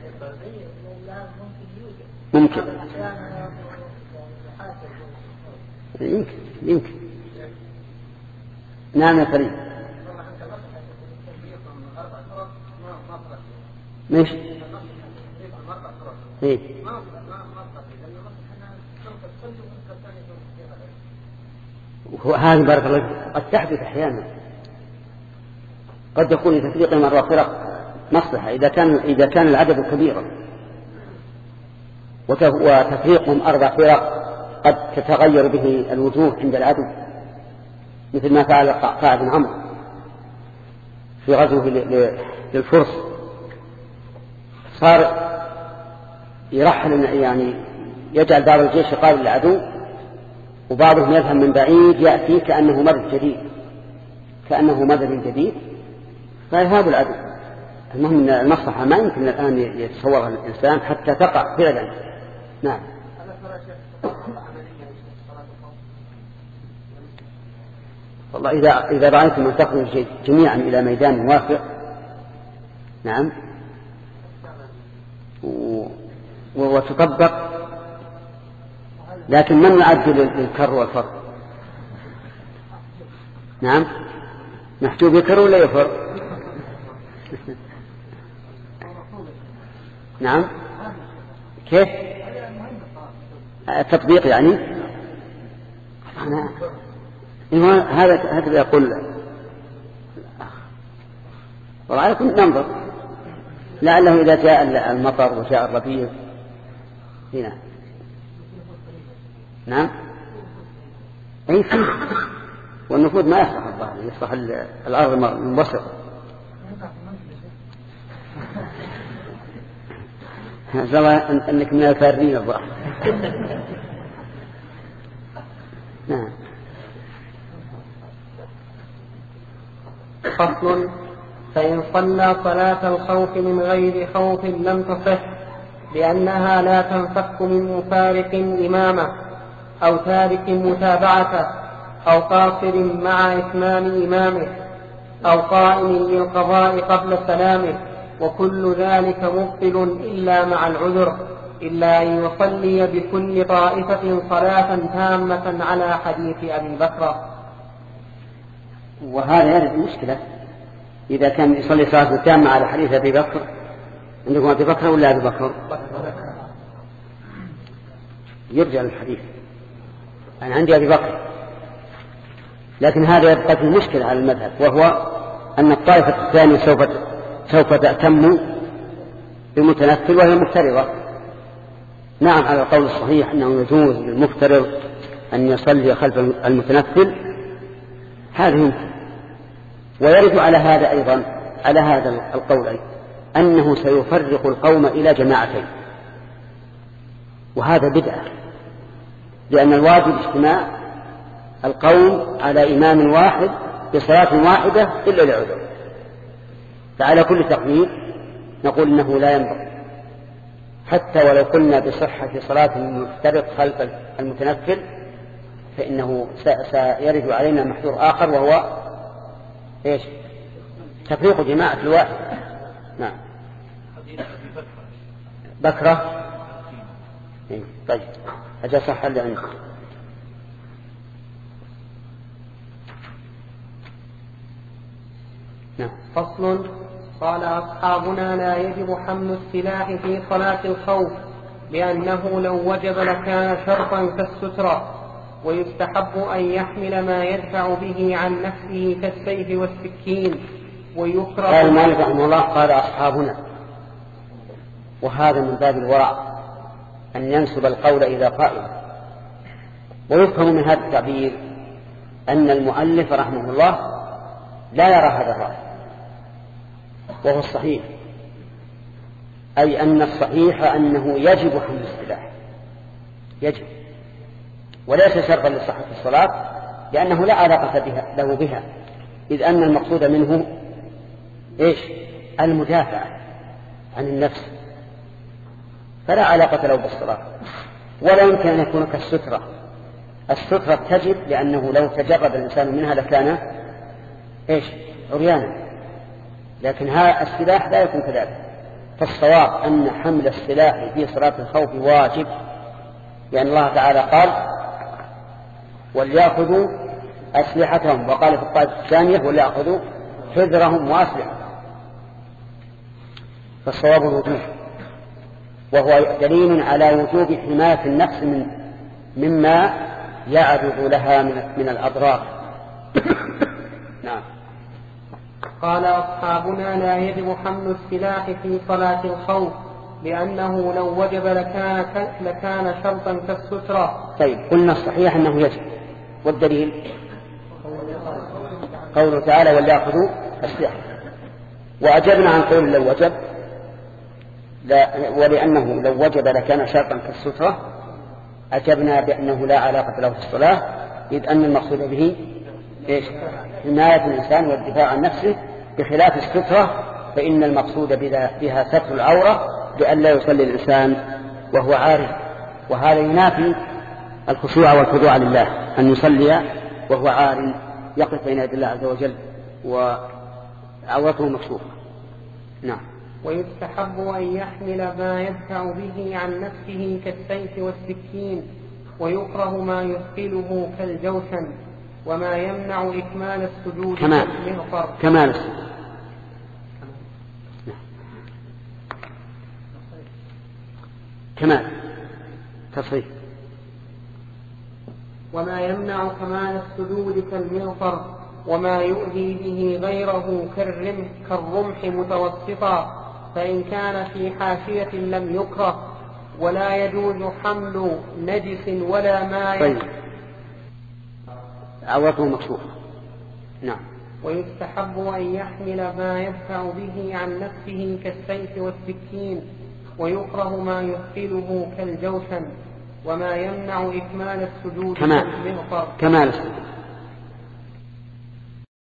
ممكن يمكن يمكن نعم يا فريد. ماشي ايه وهذا بارك الله قد تحدث احيانا، قد يكون لتفريق مرة فرق مصلحة إذا كان إذا كان العدد كبيرا، وتفريقهم أربع فرق قد تتغير به الوجوه عند العدو، مثل ما فعل قعقاع بن عمرو في غزوه للفرس، صار يرحل يعني يجعل بعض الجيش يقابل العدو وبعضهم يفهم من بعيد يأتي كأنه مدد جديد كأنه مدد جديد فيهاب العدو. المهم أن المصلحة ما يمكن الآن يتصورها الإنسان حتى تقع فعلا. نعم. والله إذا إذا رأيتم أن تخرج جميعا إلى ميدان وافق نعم و... وتطبق، لكن من يعدل الكر والفر؟ نعم محجوب يكر ولا يفر؟ نعم كيف التطبيق يعني أنا هذا هذا يقول والله عليكم ننظر لعله إذا جاء المطر وجاء الربيع هنا. نعم أي فيه، والنفوذ ما يصلح الظهر، يصلح الأرض المنبسطة. زرع أنك من الفارين الظهر. نعم. فصل: فإن صلى صلاة الخوف من غير خوف لم تصح، لأنها لا تنفك من مفارق إمامه أو تارك متابعته أو قاصر مع إتمام إمامه أو قائم للقضاء قبل سلامه، وكل ذلك مبطل إلا مع العذر، إلا أن يصلي بكل طائفة صلاة تامة على حديث أبي بكر. وهذا يرد المشكلة إذا كان يصلي صلاة تامة على حديث أبي بكر. عندكم أبي بكر ولا أبي بكر؟ يرجع الحديث، أنا عندي أبي بكر، لكن هذا يبقى في مشكلة على المذهب، وهو أن الطائفة الثانية سوف سوف تأتم بمتنفل وهي مفترضة. نعم، على القول الصحيح أنه يجوز للمفترض أن يصلي خلف المتنفل، هذا يمكن. ويرد على هذا أيضا، على هذا القول أيضا، أنه سيفرق القوم إلى جماعتين، وهذا بدعة، لأن الواجب اجتماع القوم على إمام واحد بصلاة واحدة إلا لعذر. فعلى كل تقدير نقول إنه لا ينبغي، حتى ولو قلنا بصحة صلاة المفترض خلف المتنفل فإنه سيرد علينا محذور آخر، وهو إيش؟ تفريق جماعة الواحد. نعم. بكرة. طيب أجل صح اللي عندك. نعم. فصل: قال أصحابنا: لا يجب حمل السلاح في صلاة الخوف، لأنه لو وجب لكان شرطا كالسترة، ويستحب أن يحمل ما يدفع به عن نفسه كالسيف والسكين، ويكره. قال مالك رحمه الله: قال أصحابنا، وهذا من باب الورع أن ينسب القول إلى قائل. ويفهم من هذا التعبير أن المؤلف رحمه الله لا يرى هذا الرأي، وهو الصحيح، أي أن الصحيح أنه يجب حمل السلاح، يجب، وليس شرطا لصحة الصلاة، لأنه لا علاقة بها له بها، إذ أن المقصود منه إيش؟ المدافع عن النفس، فلا علاقة له بالصلاة. ولا يمكن أن يكون كالسترة. السترة تجب لأنه لو تجرد الإنسان منها لكان إيش؟ عريانا، لكن هذا السلاح لا يكون كذلك. فالصواب أن حمل السلاح في صلاة الخوف واجب، لأن الله تعالى قال: وليأخذوا أسلحتهم، وقال في الطائفة الثانية: وليأخذوا حذرهم وأسلحتهم. فالصواب الوجوب، وهو دليل على وجوب حماية النفس من مما يعرض لها من الأضرار. نعم. قال أصحابنا: لا يجب حمل السلاح في صلاة الخوف، لأنه لو وجب لكان, لكان شرطا كالسترة. طيب، قلنا الصحيح أنه يجب، والدليل قوله تعالى: وليأخذوا أسلحة. وأجبنا عن قول لو وجب، لا، ولأنه لو وجب لكان شرطا كالسترة، أجبنا بأنه لا علاقة له في الصلاة، إذ أن المقصود به إيش؟ حماية الإنسان والدفاع عن نفسه، بخلاف السترة فإن المقصود بها ستر العورة، لأن لا يصلي الإنسان وهو عاري، وهذا ينافي الخشوع والخضوع لله، أن يصلي وهو عار يقف بين يدي الله عز وجل وعورته مكشوفة. نعم. ويستحب أن يحمل ما يدفع به عن نفسه كالسيف والسكين، ويكره ما يثقله كالجوشن، وما يمنع إكمال السجود كالمغفر. كمال السجود. كمال تصريف. وما يمنع كمال السجود كالمغفر، وما يؤذي به غيره كالرمح, كالرمح متوسطا، فإن كان في حاشية لم يكره، ولا يجوز حمل نجس ولا ماء. طيب عورته مكشوفة. نعم. ويستحب أن يحمل ما يدفع به عن نفسه كالسيف والسكين، ويكره ما يثقله كالجوشن، وما يمنع إكمال السجود كمال كالمغفر. كمال السجود